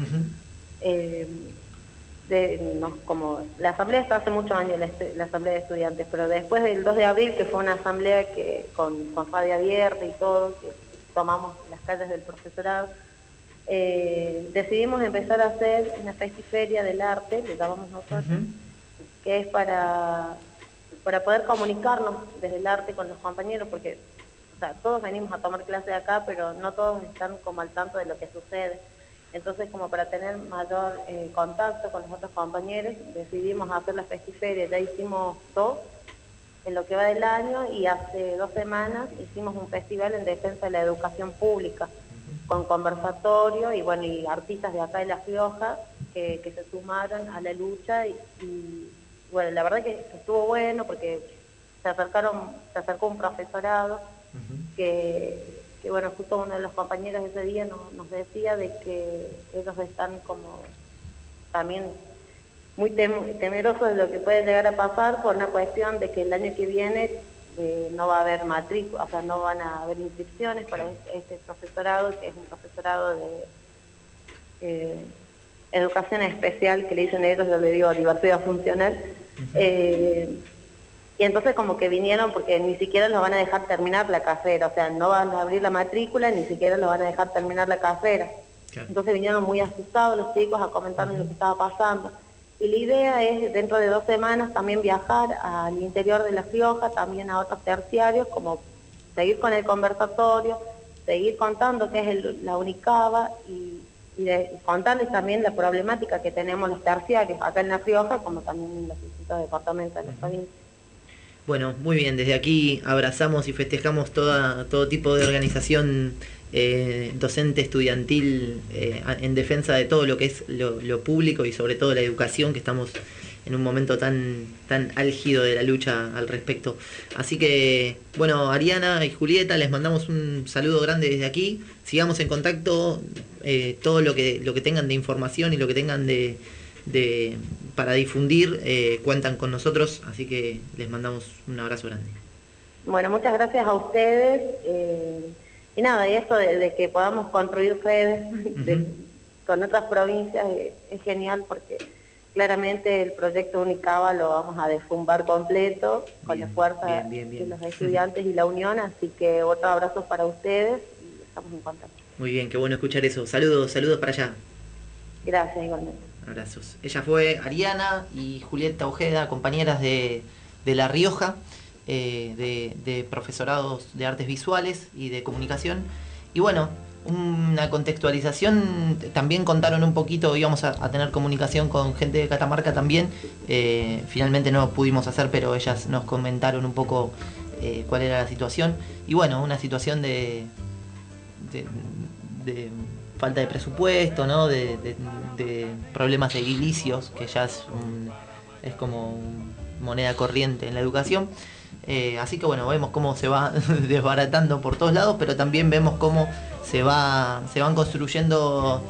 como la asamblea está hace muchos años, la asamblea de estudiantes, pero después del 2 de abril, que fue una asamblea que con radio abierta y todo, que tomamos las calles del profesorado, decidimos empezar a hacer una festiferia del arte, le llamamos nosotros, que es para poder comunicarnos desde el arte con los compañeros, porque todos venimos a tomar clases acá, pero no todos están como al tanto de lo que sucede. Entonces, como para tener mayor contacto con los otros compañeros, decidimos hacer la festiferia. Ya hicimos 2 en lo que va del año, y hace 2 semanas hicimos un festival en defensa de la educación pública, con conversatorio y bueno, y artistas de acá de La Rioja que se sumaron a la lucha y bueno, la verdad que estuvo bueno porque se acercó un profesorado que bueno, justo uno de los compañeros ese día nos decía de que ellos están como también muy temerosos de lo que puede llegar a pasar por una cuestión de que el año que viene no va a haber matrícula, o sea, no van a haber inscripciones para este profesorado, que es un profesorado de educación especial, que le dicen ellos, yo le digo diversidad funcional, y entonces como que vinieron porque ni siquiera los van a dejar terminar la carrera, o sea, no van a abrir la matrícula, ni siquiera los van a dejar terminar la carrera. Claro. Entonces vinieron muy asustados los chicos a comentarnos lo que estaba pasando. Y la idea es, dentro de 2 semanas, también viajar al interior de La Rioja, también a otros terciarios, como seguir con el conversatorio, seguir contando qué es la UNICABA y contarles también la problemática que tenemos los terciarios acá en La Rioja, como también en los distintos departamentos de la provincia. Bueno, muy bien, desde aquí abrazamos y festejamos todo tipo de organización docente, estudiantil, en defensa de todo lo que es lo público y sobre todo la educación, que estamos en un momento tan álgido de la lucha al respecto. Así que, bueno, Ariana y Julieta, les mandamos un saludo grande desde aquí. Sigamos en contacto, todo lo que tengan de información y lo que tengan para difundir, cuentan con nosotros, así que les mandamos un abrazo grande. Bueno, muchas gracias a ustedes. Y nada, y esto de que podamos construir redes con otras provincias es genial porque claramente el proyecto UNICABA lo vamos a desfumbar completo con la fuerza de los estudiantes y la unión, así que otro abrazo para ustedes y estamos en contacto. Muy bien, qué bueno escuchar eso. Saludos para allá. Gracias, igualmente. Abrazos. Ella fue Ariana y Julieta Ojeda, compañeras de La Rioja, de profesorados de artes visuales y de comunicación. Y bueno, una contextualización, también contaron un poquito, íbamos a tener comunicación con gente de Catamarca también, finalmente no pudimos hacer, pero ellas nos comentaron un poco cuál era la situación. Y bueno, una situación de falta de presupuesto, ¿no? de problemas de edilicios, que ya es como moneda corriente en la educación. Así que bueno, vemos cómo se va desbaratando por todos lados, pero también vemos cómo se van construyendo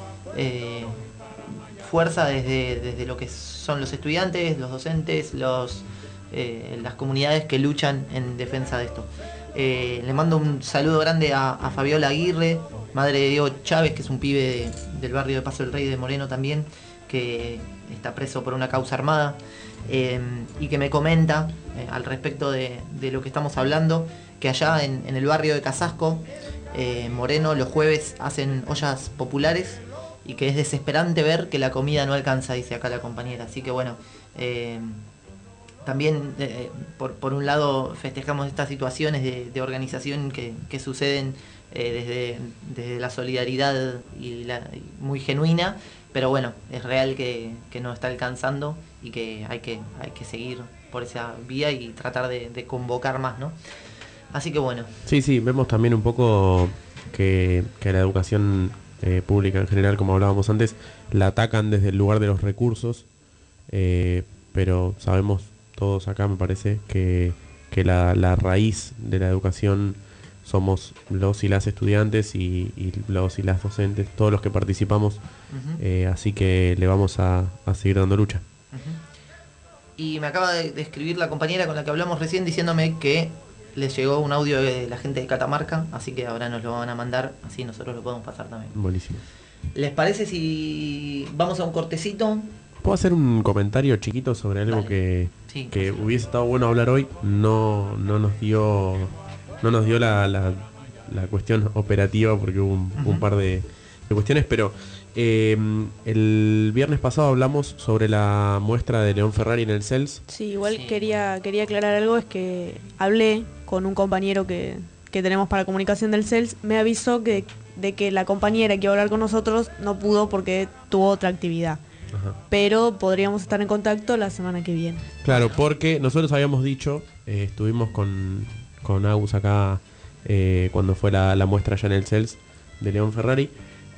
fuerza desde lo que son los estudiantes, los docentes, las comunidades que luchan en defensa de esto. Le mando un saludo grande a Fabiola Aguirre, madre de Diego Chávez, que es un pibe del barrio de Paso del Rey de Moreno también, que está preso por una causa armada, y que me comenta al respecto de lo que estamos hablando, que allá en el barrio de Casasco, Moreno, los jueves hacen ollas populares y que es desesperante ver que la comida no alcanza, dice acá la compañera. Así que bueno, también por un lado festejamos estas situaciones de organización que suceden desde la solidaridad y muy genuina, pero bueno, es real que no está alcanzando y que hay que seguir por esa vía y tratar de convocar más, ¿no? Así que bueno. Sí, vemos también un poco que la educación pública en general, como hablábamos antes, la atacan desde el lugar de los recursos, pero sabemos todos acá, me parece, que la raíz de la educación somos los y las estudiantes y los y las docentes, todos los que participamos, así que le vamos a seguir dando lucha. Y me acaba de escribir la compañera con la que hablamos recién diciéndome que les llegó un audio de la gente de Catamarca, así que ahora nos lo van a mandar, así nosotros lo podemos pasar también. Buenísimo. ¿Les parece si vamos a un cortecito? ¿Puedo hacer un comentario chiquito sobre algo que hubiese estado bueno hablar hoy? No nos dio la cuestión operativa porque hubo un par de cuestiones, pero el viernes pasado hablamos sobre la muestra de León Ferrari en el CELS. Sí, igual quería aclarar algo, es que hablé con un compañero que tenemos para comunicación del CELS, me avisó de que la compañera que iba a hablar con nosotros no pudo porque tuvo otra actividad. Ajá. Pero podríamos estar en contacto la semana que viene. Claro, porque nosotros habíamos dicho, estuvimos con Agus acá cuando fue la muestra allá en el CELS, León Ferrari.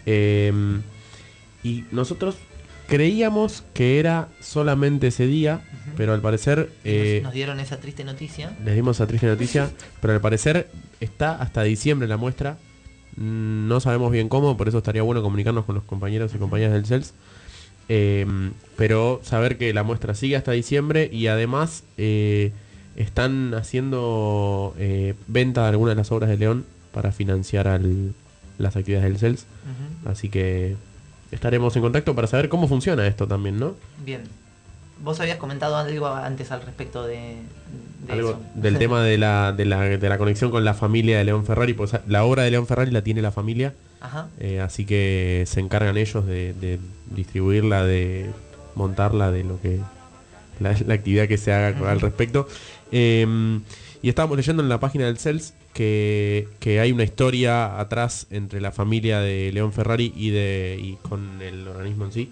Y nosotros creíamos que era solamente ese día, pero al parecer... nos dieron esa triste noticia. Les dimos esa triste noticia, pero al parecer está hasta diciembre la muestra. No sabemos bien cómo, por eso estaría bueno comunicarnos con los compañeros y compañeras del CELS. Pero saber que la muestra sigue hasta diciembre y además están haciendo venta de algunas de las obras de León para financiar las actividades del CELS. Así que estaremos en contacto para saber cómo funciona esto también, ¿no? Bien. Vos habías comentado algo antes al respecto de algo eso. Del tema de la conexión con la familia de León Ferrari, pues la obra de León Ferrari la tiene la familia. Ajá. Así que se encargan ellos de distribuirla, de montarla, de lo que la actividad que se haga al respecto. Y estábamos leyendo en la página del CELS que hay una historia atrás entre la familia de León Ferrari y con el organismo en sí.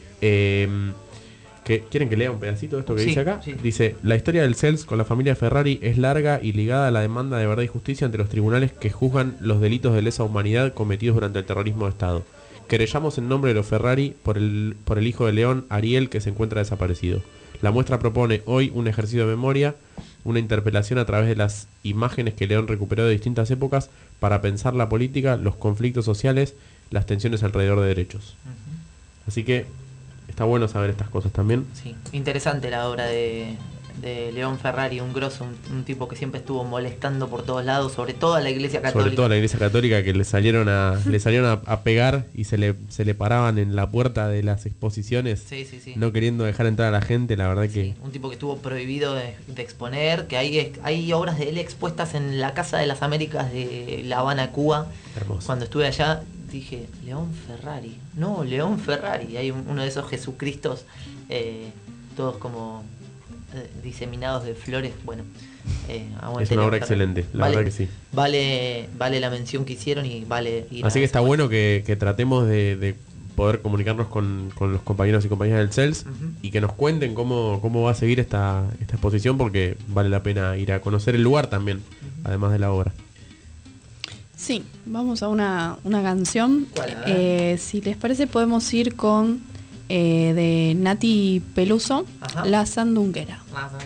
¿Quieren que lea un pedacito de esto que dice acá? Sí. Dice: la historia del CELS con la familia Ferrari es larga y ligada a la demanda de verdad y justicia ante los tribunales que juzgan los delitos de lesa humanidad cometidos durante el terrorismo de Estado. Querellamos en nombre de los Ferrari por el hijo de León, Ariel, que se encuentra desaparecido. La muestra propone hoy un ejercicio de memoria, una interpelación a través de las imágenes que León recuperó de distintas épocas para pensar la política, los conflictos sociales, las tensiones alrededor de derechos. Así que está bueno saber estas cosas también. Sí, interesante la obra de León Ferrari, un grosso, un tipo que siempre estuvo molestando por todos lados, sobre todo a la Iglesia Católica. Sobre todo a la Iglesia Católica, que le salieron a pegar y se le paraban en la puerta de las exposiciones, sí. no queriendo dejar entrar a la gente, la verdad que... Un tipo que estuvo prohibido de exponer, que hay obras de él expuestas en la Casa de las Américas de La Habana, Cuba. Hermoso. Cuando estuve allá dije, León Ferrari. No, León Ferrari. Hay uno de esos Jesucristos, todos como diseminados de flores. Bueno, es una obra excelente, la verdad que sí. Vale la mención que hicieron y vale ir. Así que está bueno que tratemos de poder comunicarnos con los compañeros y compañeras del CELS y que nos cuenten cómo va a seguir esta exposición, porque vale la pena ir a conocer el lugar también, además de la obra. Sí, vamos a una canción. Si les parece podemos ir con de Nati Peluso, La Sandunguera.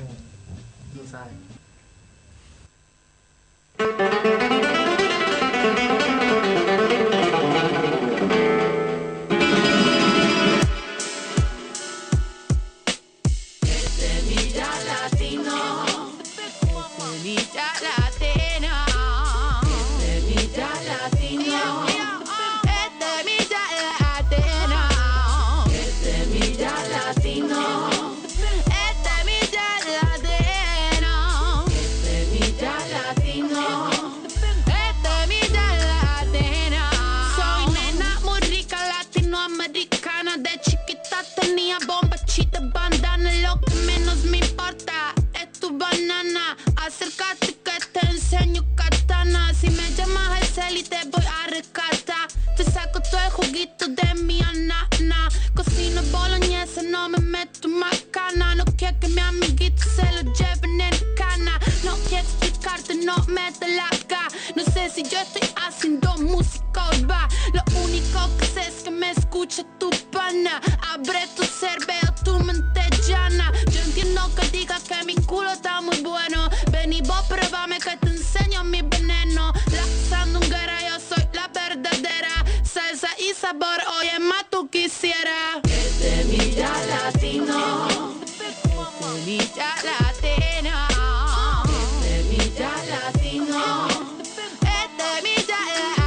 Acércate que te enseño katana. Si me llamas al cel y te voy a rescatar. Te saco todo el juguito de mi anana. Cocino boloñesa, no me meto macana. No quiero que mi amiguito se lo lleven en cana. No quiero explicarte, no mete la cara. No sé si yo estoy haciendo música urbana. Lo único que sé es que me escucha tu pana. Abre tu cerebro, tu mente llana. Yo entiendo que digas que mi culo está muy bueno. Ven y vos pruébame que te enseño mi veneno. La sandunguera, yo soy la verdadera. Salsa y sabor, oye, más tú quisieras. Semilla latino. Semilla latina. Semilla latino. Semilla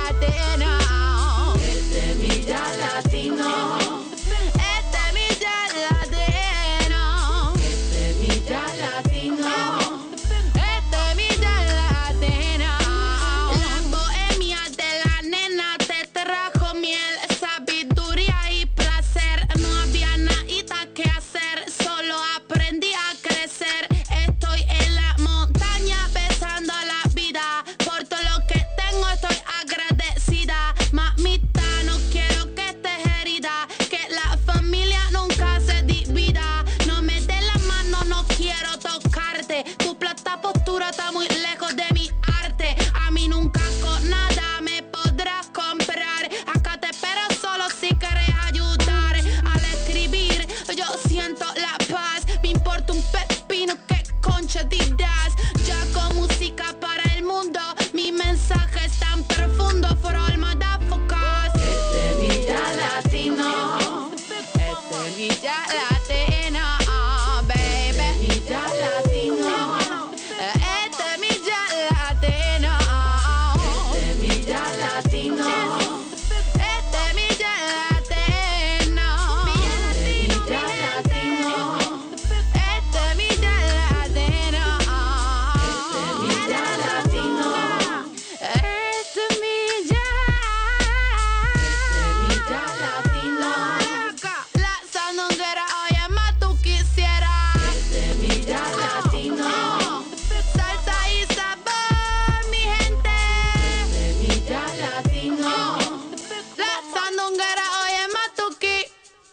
Semilla latina, baby. Semilla latina. Semilla latina. Semilla latina. Semilla latina. Semilla latina. Semilla latina. Semilla latina. La sandunguera, oye, más tú quisieras. Semilla latina. Salsa y sabor, mi gente. Semilla latina. La sandunguera, oye, más tú quisieras.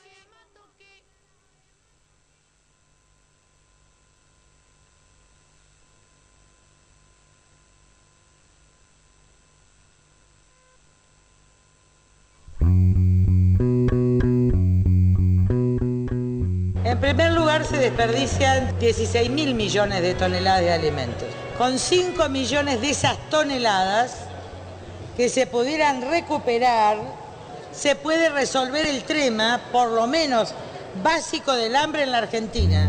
En primer lugar, se desperdician 16.000 millones de toneladas de alimentos. Con 5 millones de esas toneladas que se pudieran recuperar, se puede resolver el tema, por lo menos básico, del hambre en la Argentina.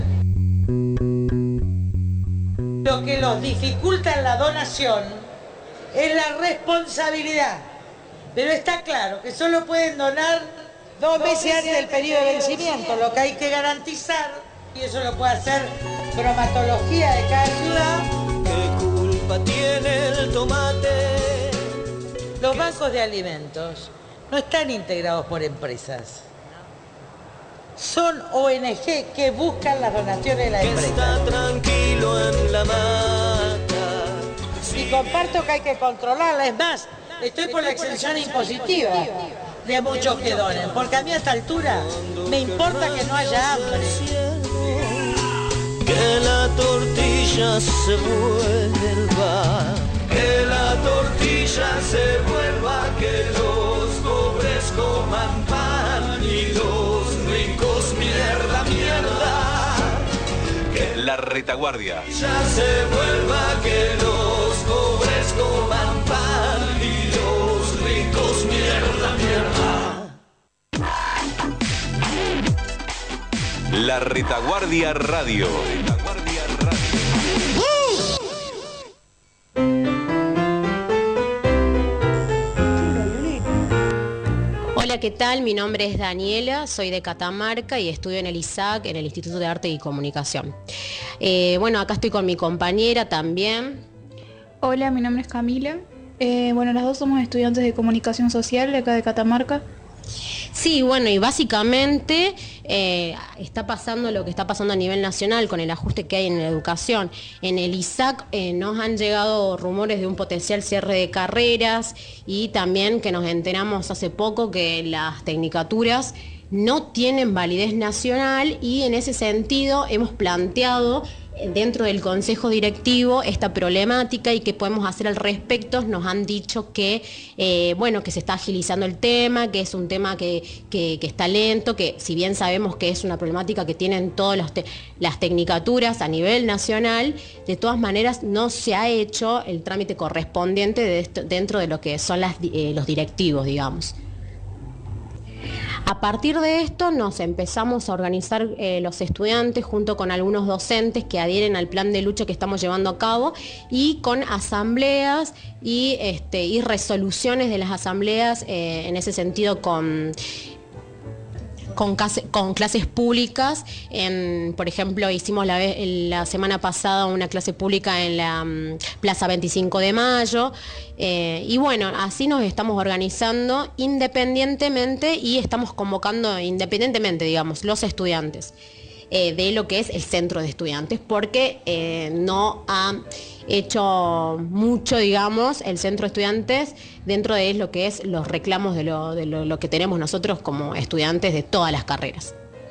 Lo que los dificulta en la donación es la responsabilidad. Pero está claro que solo pueden donar 2 meses antes del periodo de vencimiento, lo que hay que garantizar, y eso lo puede hacer bromatología de cada ciudad. ¿Qué culpa tiene el tomate? Los bancos de alimentos no están integrados por empresas. Son ONG que buscan las donaciones de las empresas. Está tranquilo en la mata. Y comparto que hay que controlarla. Es más, estoy por la exención impositiva de muchos que donen, porque a mí a esta altura me importa que no haya hambre. Que la tortilla se vuelva, que la tortilla se vuelva, que los pobres coman pan y los ricos mierda, mierda. Que la retaguardia Ya se vuelva, que los pobres coman pan y los ricos mierda, mierda. La Retaguardia Radio. Hola, ¿qué tal? Mi nombre es Daniela, soy de Catamarca y estudio en el ISAC, en el Instituto de Arte y Comunicación. Bueno, acá estoy con mi compañera también. Hola, mi nombre es Camila. Bueno, las dos somos estudiantes de Comunicación Social de acá de Catamarca. Sí, bueno, y básicamente está pasando lo que está pasando a nivel nacional con el ajuste que hay en la educación. En el ISAC nos han llegado rumores de un potencial cierre de carreras y también que nos enteramos hace poco que las tecnicaturas no tienen validez nacional y en ese sentido hemos planteado dentro del Consejo Directivo esta problemática y qué podemos hacer al respecto. Nos han dicho que bueno, que se está agilizando el tema, que es un tema que está lento, que si bien sabemos que es una problemática que tienen todas las tecnicaturas a nivel nacional, de todas maneras no se ha hecho el trámite correspondiente dentro de lo que son los directivos, digamos. A partir de esto nos empezamos a organizar los estudiantes junto con algunos docentes que adhieren al plan de lucha que estamos llevando a cabo y con asambleas y resoluciones de las asambleas en ese sentido con clases públicas. Por ejemplo, hicimos la semana pasada una clase pública en la Plaza 25 de Mayo. Y bueno, así nos estamos organizando independientemente y estamos convocando independientemente, digamos, los estudiantes de lo que es el centro de estudiantes, porque no ha hecho mucho, digamos, el centro de estudiantes dentro de lo que es los reclamos de lo que tenemos nosotros como estudiantes de todas las carreras.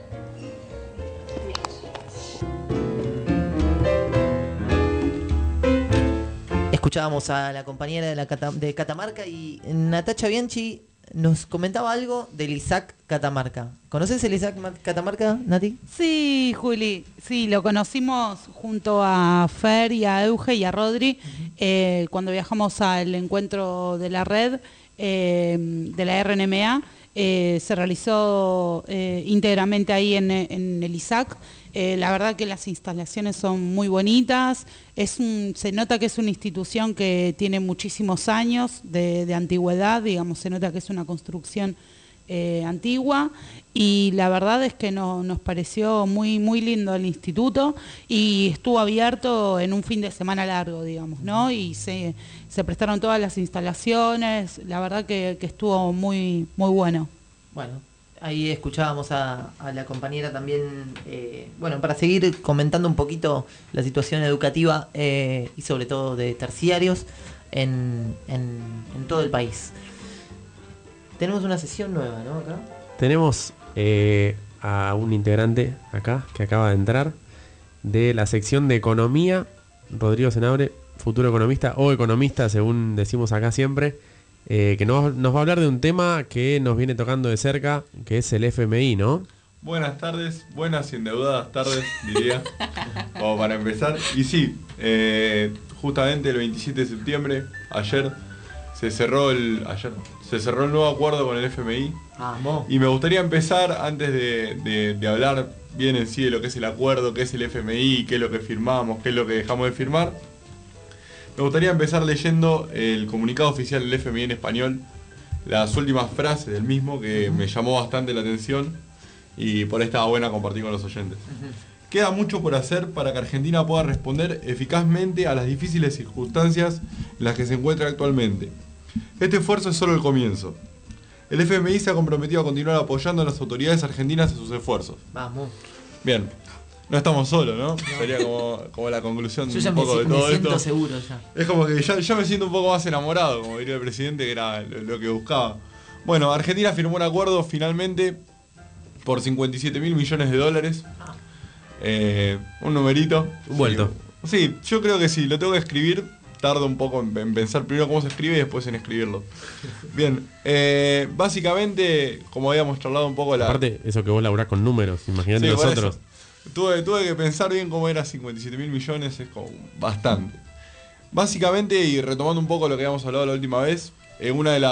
Escuchábamos a la compañera de Catamarca y Natacha Bianchi nos comentaba algo del ISAC Catamarca. ¿Conoces el ISAC Catamarca, Nati? Sí, Juli, sí, lo conocimos junto a Fer y a Euge y a Rodri cuando viajamos al encuentro de la red de la RNMA se realizó íntegramente ahí en el ISAC. La verdad que las instalaciones son muy bonitas, se nota que es una institución que tiene muchísimos años de antigüedad, digamos, se nota que es una construcción antigua, y la verdad es que nos pareció muy, muy lindo el instituto, y estuvo abierto en un fin de semana largo, digamos, ¿no? Y se prestaron todas las instalaciones, la verdad que estuvo muy, muy bueno. Bueno, ahí escuchábamos a la compañera también, bueno, para seguir comentando un poquito la situación educativa y sobre todo de terciarios en todo el país. Tenemos una sesión nueva, ¿no? Acá. Tenemos a un integrante acá que acaba de entrar de la sección de economía, Rodrigo Senabre, futuro economista o economista, según decimos acá siempre, que nos va a hablar de un tema que nos viene tocando de cerca, que es el FMI, ¿no? Buenas tardes, buenas y endeudadas tardes, diría, como para empezar. Y sí, justamente el 27 de septiembre, ayer, se cerró el nuevo acuerdo con el FMI. Y me gustaría empezar, antes de hablar bien en sí de lo que es el acuerdo, qué es el FMI, qué es lo que firmamos, qué es lo que dejamos de firmar, me gustaría empezar leyendo el comunicado oficial del FMI en español, las últimas frases del mismo, que me llamó bastante la atención y por ahí estaba buena compartir con los oyentes. Queda mucho por hacer para que Argentina pueda responder eficazmente a las difíciles circunstancias en las que se encuentra actualmente. Este esfuerzo es solo el comienzo. El FMI se ha comprometido a continuar apoyando a las autoridades argentinas en sus esfuerzos. Vamos. Bien, no estamos solos, ¿no? Sería como la conclusión yo ya un poco de todo me siento esto. seguro ya. Es como que ya me siento un poco más enamorado, como diría el presidente, que era lo que buscaba. Bueno, Argentina firmó un acuerdo finalmente por 57.000 millones de dólares. Un numerito. Vuelto. Sí, yo creo que sí, lo tengo que escribir. Tardo un poco en pensar primero cómo se escribe y después en escribirlo. Bien, básicamente, como habíamos charlado un poco Aparte, eso que vos laburás con números, imagínate sí, nosotros. Tuve que pensar bien cómo era 57.000 millones, es como bastante. Básicamente, y retomando un poco lo que habíamos hablado la última vez, una de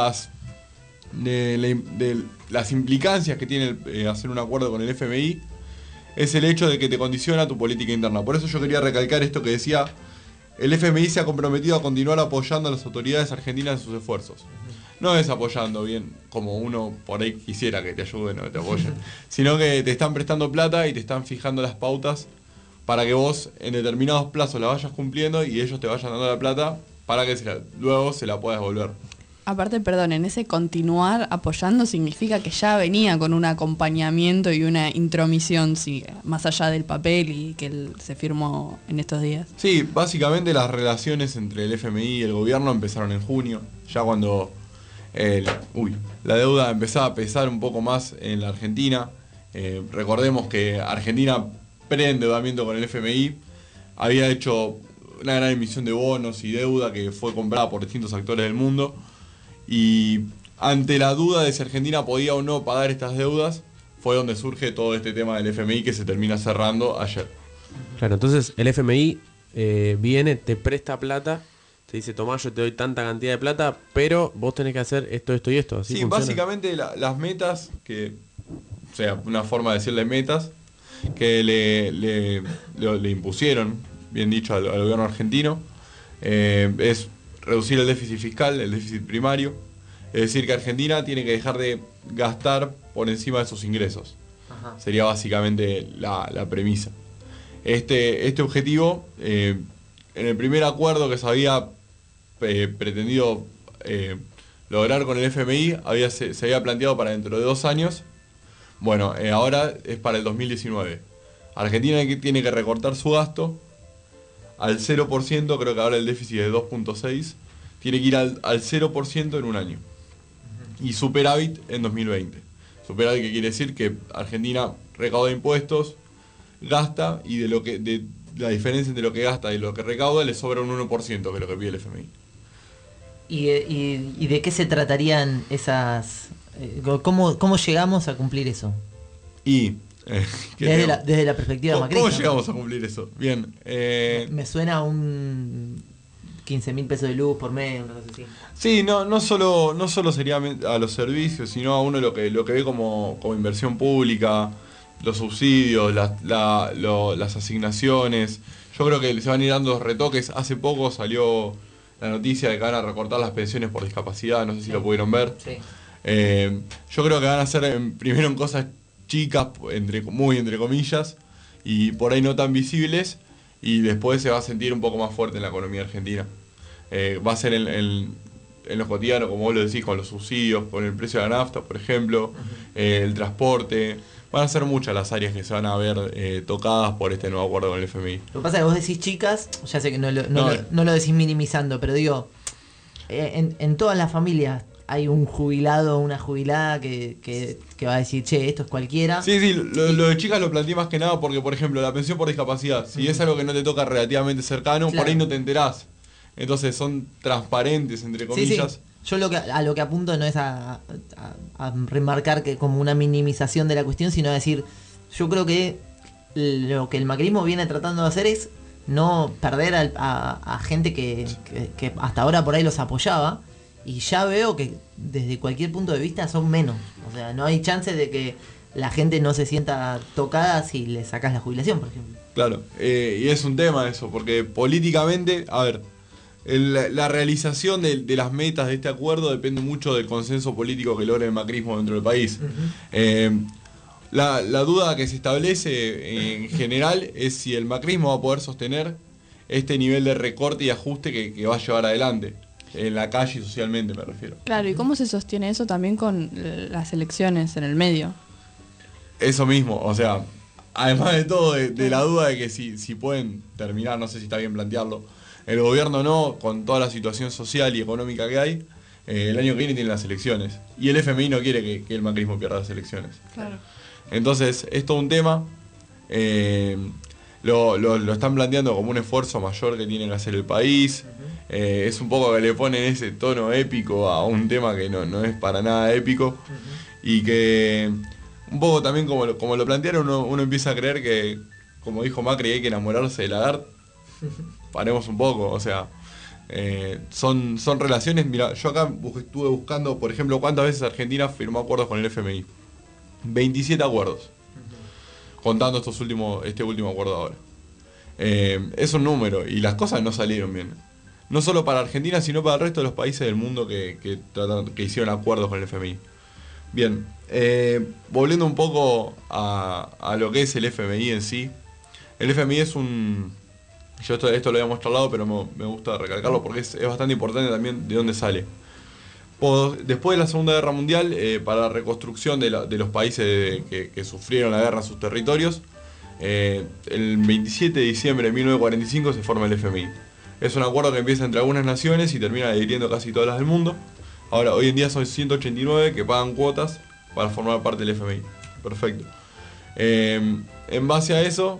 las implicancias que tiene hacer un acuerdo con el FMI es el hecho de que te condiciona tu política interna. Por eso yo quería recalcar esto que decía: el FMI se ha comprometido a continuar apoyando a las autoridades argentinas en sus esfuerzos. No es apoyando bien como uno por ahí quisiera que te ayuden o te apoyen, sino que te están prestando plata y te están fijando las pautas para que vos en determinados plazos la vayas cumpliendo y ellos te vayan dando la plata para que luego se la puedas devolver. Aparte, perdón, en ese continuar apoyando significa que ya venía con un acompañamiento y una intromisión, sí, más allá del papel y que se firmó en estos días. Sí, básicamente las relaciones entre el FMI y el gobierno empezaron en junio, ya cuando la deuda empezaba a pesar un poco más en la Argentina. Recordemos que Argentina, pre-endeudamiento con el FMI, había hecho una gran emisión de bonos y deuda que fue comprada por distintos actores del mundo. Y ante la duda de si Argentina podía o no pagar estas deudas, fue donde surge todo este tema del FMI que se termina cerrando ayer. Claro, entonces el FMI viene, te presta plata, te dice: tomá, yo te doy tanta cantidad de plata, pero vos tenés que hacer esto, esto y esto. ¿Así sí, funciona? Básicamente las metas, o sea, una forma de decirle metas, que le impusieron, bien dicho, al gobierno argentino, es reducir el déficit fiscal, el déficit primario. Es decir, que Argentina tiene que dejar de gastar por encima de sus ingresos. Ajá. Sería básicamente la premisa. Este objetivo, en el primer acuerdo que se había pretendido lograr con el FMI, se había planteado para dentro de 2 años. Bueno, ahora es para el 2019. Argentina tiene que recortar su gasto al 0%, creo que ahora el déficit es de 2.6, tiene que ir al 0% en un año. Y superávit en 2020. Superávit, que quiere decir que Argentina recauda impuestos, gasta, y de la diferencia entre lo que gasta y lo que recauda le sobra un 1%, que es lo que pide el FMI. ¿Y de qué se tratarían esas? ¿Cómo llegamos a cumplir eso? Desde la perspectiva macrista. ¿Cómo llegamos a cumplir eso? Bien. Me suena a un 15.000 pesos de luz por mes, una cosa así. Sí, no solo sería a los servicios, sino a uno lo que ve como inversión pública, los subsidios, las asignaciones. Yo creo que se van a ir dando retoques. Hace poco salió la noticia de que van a recortar las pensiones por discapacidad, no sé si lo pudieron ver. Sí. Yo creo que van a hacer primero en cosas chicas, muy entre comillas, y por ahí no tan visibles, y después se va a sentir un poco más fuerte en la economía argentina. Va a ser en los cotidianos, como vos lo decís, con los subsidios, con el precio de la nafta, por ejemplo, el transporte. Van a ser muchas las áreas que se van a ver tocadas por este nuevo acuerdo con el FMI. Lo que pasa es que vos decís chicas, ya sé que no lo decís minimizando, pero digo, en todas las familias hay un jubilado o una jubilada que va a decir, che, esto es cualquiera. Sí, lo de chicas lo planteé más que nada porque, por ejemplo, la pensión por discapacidad, si es algo que no te toca relativamente cercano, por ahí no te enterás. Entonces son transparentes, entre comillas. Sí. Yo a lo que apunto no es a remarcar que como una minimización de la cuestión, sino a decir, yo creo que lo que el macrismo viene tratando de hacer es no perder a gente que hasta ahora por ahí los apoyaba, y ya veo que desde cualquier punto de vista son menos. O sea, no hay chance de que la gente no se sienta tocada si le sacas la jubilación, por ejemplo. Claro, y es un tema eso, porque políticamente, a ver, la realización de las metas de este acuerdo depende mucho del consenso político que logre el macrismo dentro del país. La duda que se establece en general es si el macrismo va a poder sostener este nivel de recorte y ajuste que va a llevar adelante. En la calle y socialmente me refiero. Claro, ¿y cómo se sostiene eso también con las elecciones en el medio? Eso mismo, o sea, además de todo, de la duda de que si pueden terminar, no sé si está bien plantearlo, el gobierno no, con toda la situación social y económica que hay, el año que viene tiene las elecciones. Y el FMI no quiere que el macrismo pierda las elecciones. Claro. Entonces, es todo un tema. Lo están planteando como un esfuerzo mayor que tiene que hacer el país. Es un poco que le ponen ese tono épico a un tema que no es para nada épico. Y que un poco también como lo plantearon, uno empieza a creer que, como dijo Macri, hay que enamorarse de Lagarde. Paremos un poco, o sea, son relaciones. Mira, yo acá estuve buscando, por ejemplo, cuántas veces Argentina firmó acuerdos con el FMI. 27 acuerdos, contando este último acuerdo ahora. Es un número y las cosas no salieron bien. No solo para Argentina, sino para el resto de los países del mundo que hicieron acuerdos con el FMI. Bien, volviendo un poco a lo que es el FMI en sí. El FMI es yo esto lo habíamos charlado, pero me gusta recalcarlo porque es bastante importante también de dónde sale. Después de la Segunda Guerra Mundial, para la reconstrucción de los países que sufrieron la guerra en sus territorios, el 27 de diciembre de 1945 se forma el FMI. Es un acuerdo que empieza entre algunas naciones y termina adhiriendo casi todas las del mundo. Ahora, hoy en día son 189 que pagan cuotas para formar parte del FMI. Perfecto. En base a eso,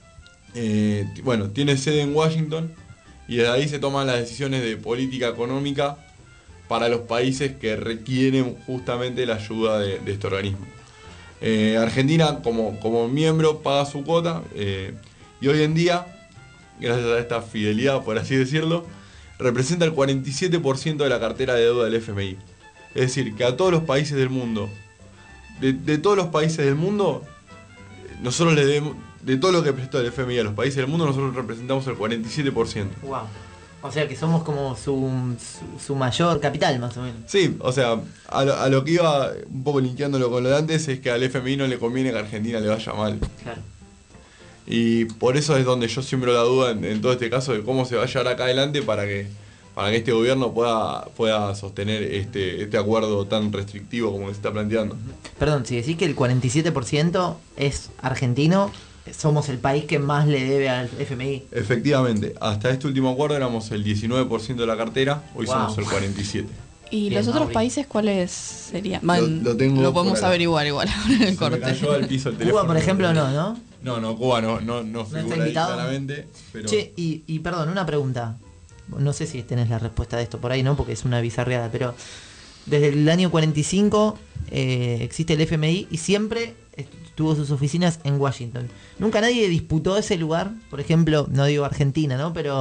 tiene sede en Washington y desde ahí se toman las decisiones de política económica para los países que requieren justamente la ayuda de este organismo. Argentina, como miembro, paga su cuota y hoy en día, gracias a esta fidelidad, por así decirlo, representa el 47% de la cartera de deuda del FMI. Es decir, que a todos los países del mundo, de todos los países del mundo, nosotros le debemos, de todo lo que prestó el FMI a los países del mundo, nosotros representamos el 47%. Wow. O sea que somos como su mayor capital, más o menos. Sí, o sea, a lo que iba un poco linkeándolo con lo de antes, es que al FMI no le conviene que a Argentina le vaya mal. Claro. Y por eso es donde yo siembro la duda en todo este caso de cómo se va a llevar acá adelante para que este gobierno pueda sostener este acuerdo tan restrictivo como se está planteando. Perdón, si decís que el 47% es argentino, somos el país que más le debe al FMI. Efectivamente, hasta este último acuerdo éramos el 19% de la cartera, hoy somos el 47%. ¿Y los otros países cuáles serían? Lo podemos averiguar igual en el corte. Me cayó al piso el teléfono. Cuba, por ejemplo, no. No, Cuba no figura ahí claramente. Pero... Che, y perdón, una pregunta. No sé si tenés la respuesta de esto por ahí, ¿no? Porque es una bizarreada, pero desde el año 45 existe el FMI y siempre tuvo sus oficinas en Washington. Nunca nadie disputó ese lugar, por ejemplo, no digo Argentina, ¿no? Pero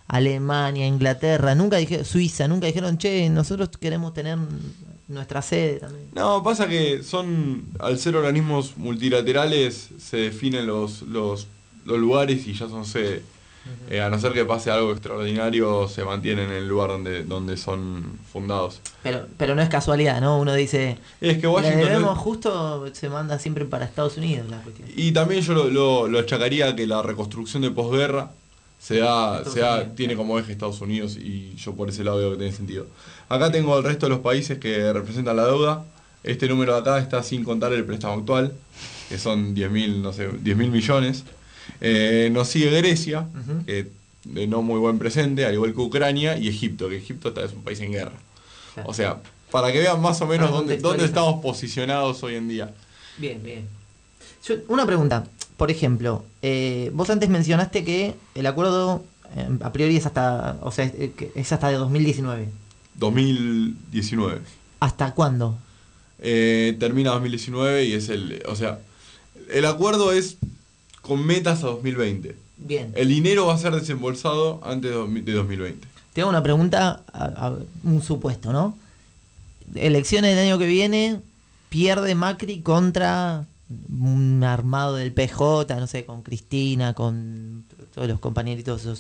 Alemania, Inglaterra, nunca dijeron, Suiza, nunca dijeron, che, nosotros queremos tener nuestra sede también. No, pasa que al ser organismos multilaterales, se definen los lugares y ya son sede. A no ser que pase algo extraordinario, se mantienen en el lugar donde son fundados. Pero no es casualidad, ¿no? Uno dice, es que Washington debemos justo, se manda siempre para Estados Unidos la cuestión. Y también yo lo achacaría que la reconstrucción de posguerra tiene como eje Estados Unidos, y yo por ese lado veo que tiene sentido. Acá tengo el resto de los países que representan la deuda. Este número de acá está sin contar el préstamo actual, que son 10.000 millones. Nos sigue Grecia, que de no muy buen presente, al igual que Ucrania, y Egipto, que Egipto es un país en guerra. Claro. O sea, para que vean más o menos dónde estamos posicionados hoy en día. Bien. Una pregunta, por ejemplo, vos antes mencionaste que el acuerdo a priori es hasta de 2019. 2019. ¿Hasta cuándo? Termina 2019 y el acuerdo es con metas a 2020. Bien. El dinero va a ser desembolsado antes de 2020. Te hago una pregunta, un supuesto, ¿no? Elecciones del año que viene, pierde Macri contra un armado del PJ, no sé, con Cristina, con todos los compañeritos esos,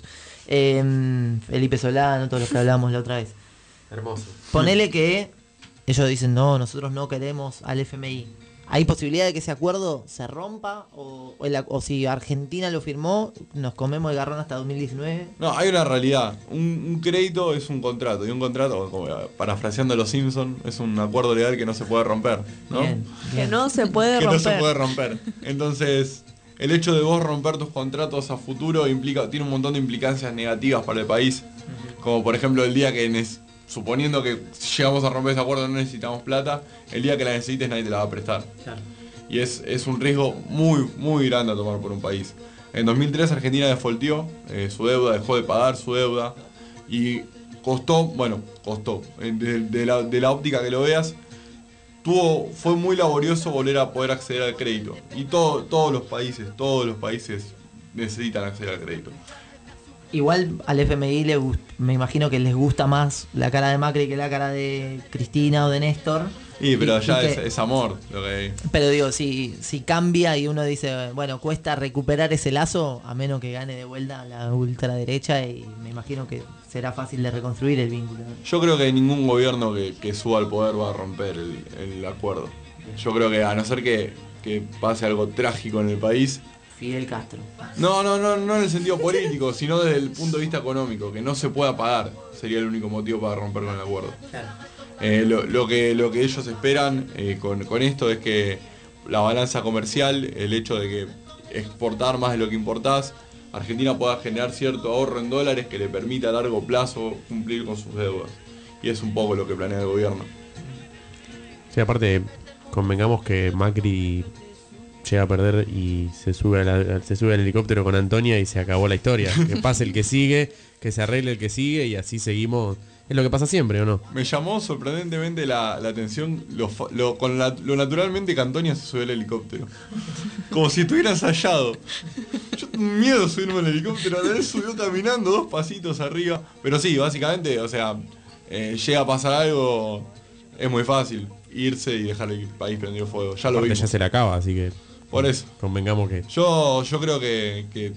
Felipe Solano, todos los que hablábamos la otra vez. Hermoso. Ponele que ellos dicen, no, nosotros no queremos al FMI. ¿Hay posibilidad de que ese acuerdo se rompa? ¿O si Argentina lo firmó, nos comemos el garrón hasta 2019? No, hay una realidad. Un crédito es un contrato. Y un contrato, como parafraseando a los Simpsons, es un acuerdo legal que no se puede romper, ¿no? Bien. Que no se puede romper. Que no se puede romper. Entonces, el hecho de vos romper tus contratos a futuro tiene un montón de implicancias negativas para el país. Como por ejemplo el día que suponiendo que llegamos a romper ese acuerdo, no necesitamos plata, el día que la necesites nadie te la va a prestar. Claro. Y es un riesgo muy, muy grande a tomar por un país. En 2003 Argentina defaultió su deuda, dejó de pagar su deuda y costó, de la óptica que lo veas, fue muy laborioso volver a poder acceder al crédito. Y todos los países necesitan acceder al crédito. Igual al FMI me imagino que les gusta más la cara de Macri que la cara de Cristina o de Néstor. Pero ya es amor lo que hay. Pero digo, si cambia y uno dice, bueno, cuesta recuperar ese lazo, a menos que gane de vuelta la ultraderecha, y me imagino que será fácil de reconstruir el vínculo. Yo creo que ningún gobierno que suba al poder va a romper el acuerdo. Yo creo que a no ser que pase algo trágico en el país. Fidel Castro. No en el sentido político, sino desde el punto de vista económico, que no se pueda pagar, sería el único motivo para romper con el acuerdo. Claro. Lo que ellos esperan con esto es que la balanza comercial, el hecho de que exportar más de lo que importás, Argentina pueda generar cierto ahorro en dólares que le permita a largo plazo cumplir con sus deudas. Y es un poco lo que planea el gobierno. Sí, aparte, convengamos que Macri llega a perder y se sube al helicóptero con Antonia y se acabó la historia. Que pase el que sigue, que se arregle el que sigue y así seguimos. Es lo que pasa siempre, ¿o no? Me llamó sorprendentemente la atención lo naturalmente que Antonia se subió al helicóptero. Como si estuviera ensayado. Yo tengo miedo de subirme al helicóptero, él subió caminando 2 pasitos arriba. Pero sí, básicamente, llega a pasar algo, es muy fácil irse y dejar el país prendido fuego. Ya lo vimos. Ya se le acaba, así que... Por eso. Convengamos que... Yo creo que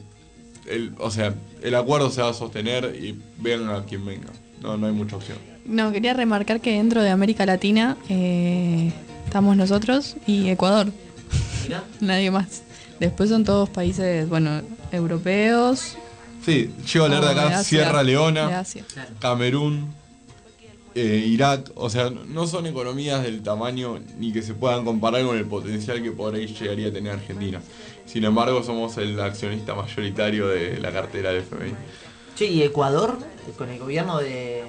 el acuerdo se va a sostener y venga a quien venga. No hay mucha opción. No, quería remarcar que dentro de América Latina estamos nosotros y Ecuador. ¿Mirá? Nadie más. Después son todos países, europeos. Sí, llego a leer de acá Sierra Leona, de Asia. Camerún, Irak. O sea, no son economías del tamaño ni que se puedan comparar con el potencial que por ahí llegaría a tener Argentina. Sin embargo, somos el accionista mayoritario de la cartera del FMI. Che, ¿y Ecuador? Con el gobierno de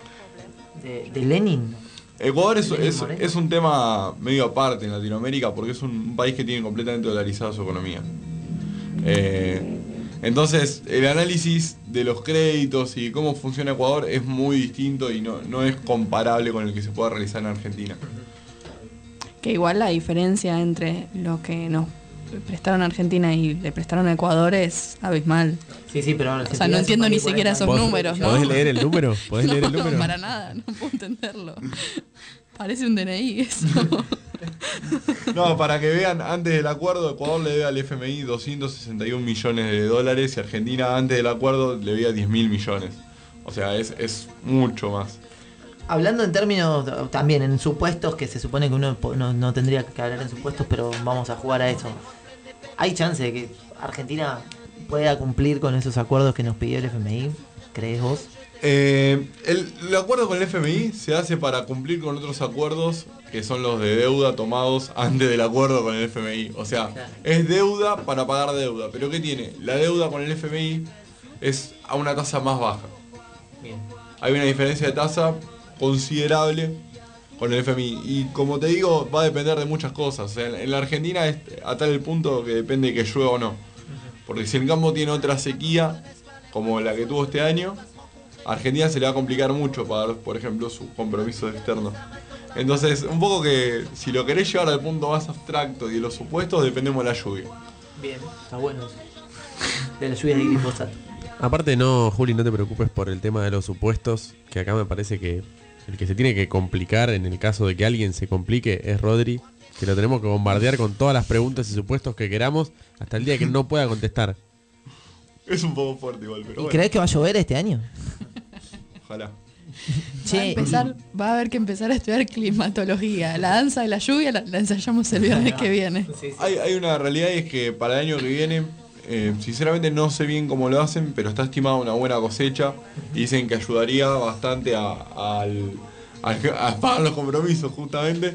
Lenin. Ecuador es un tema medio aparte en Latinoamérica porque es un país que tiene completamente dolarizada su economía. Entonces el análisis de los créditos y cómo funciona Ecuador es muy distinto y no es comparable con el que se pueda realizar en Argentina. Que igual la diferencia entre lo que nos prestaron a Argentina y le prestaron a Ecuador es abismal. Sí, pero ahora o sea, no entiendo ni siquiera esos números, ¿no? ¿Podés leer el número? ¿Podés leer el número? No, para nada, no puedo entenderlo. Parece un DNI eso. No, para que vean, antes del acuerdo, Ecuador le debe al FMI 261 millones de dólares y Argentina antes del acuerdo le debía 10.000 millones. O sea, es mucho más. Hablando en términos, también en supuestos, que se supone que uno no tendría que hablar en supuestos, pero vamos a jugar a eso. ¿Hay chance de que Argentina pueda cumplir con esos acuerdos que nos pidió el FMI? ¿Crees vos? El acuerdo con el FMI se hace para cumplir con otros acuerdos que son los de deuda tomados antes del acuerdo con el FMI. O sea, es deuda para pagar deuda. ¿Pero qué tiene? La deuda con el FMI es a una tasa más baja. Bien. Hay una diferencia de tasa considerable con el FMI. Y como te digo, va a depender de muchas cosas. O sea, en la Argentina es a tal el punto que depende de que llueva o no. Porque si el campo tiene otra sequía, como la que tuvo este año, a Argentina se le va a complicar mucho pagar, por ejemplo, sus compromisos externos. Entonces, un poco que si lo querés llevar al punto más abstracto y de los supuestos, dependemos de la lluvia. Bien, está bueno eso. De la lluvia de glifosato. Aparte no, Juli, no te preocupes por el tema de los supuestos, que acá me parece que el que se tiene que complicar en el caso de que alguien se complique es Rodri, que lo tenemos que bombardear con todas las preguntas y supuestos que queramos hasta el día que no pueda contestar. Es un poco fuerte igual, pero ¿Y crees que va a llover este año? Ojalá. Va a haber que empezar a estudiar climatología. La danza de la lluvia la ensayamos el viernes que viene. Hay una realidad y es que para el año que viene, sinceramente no sé bien cómo lo hacen, pero está estimada una buena cosecha y dicen que ayudaría bastante a pagar los compromisos justamente.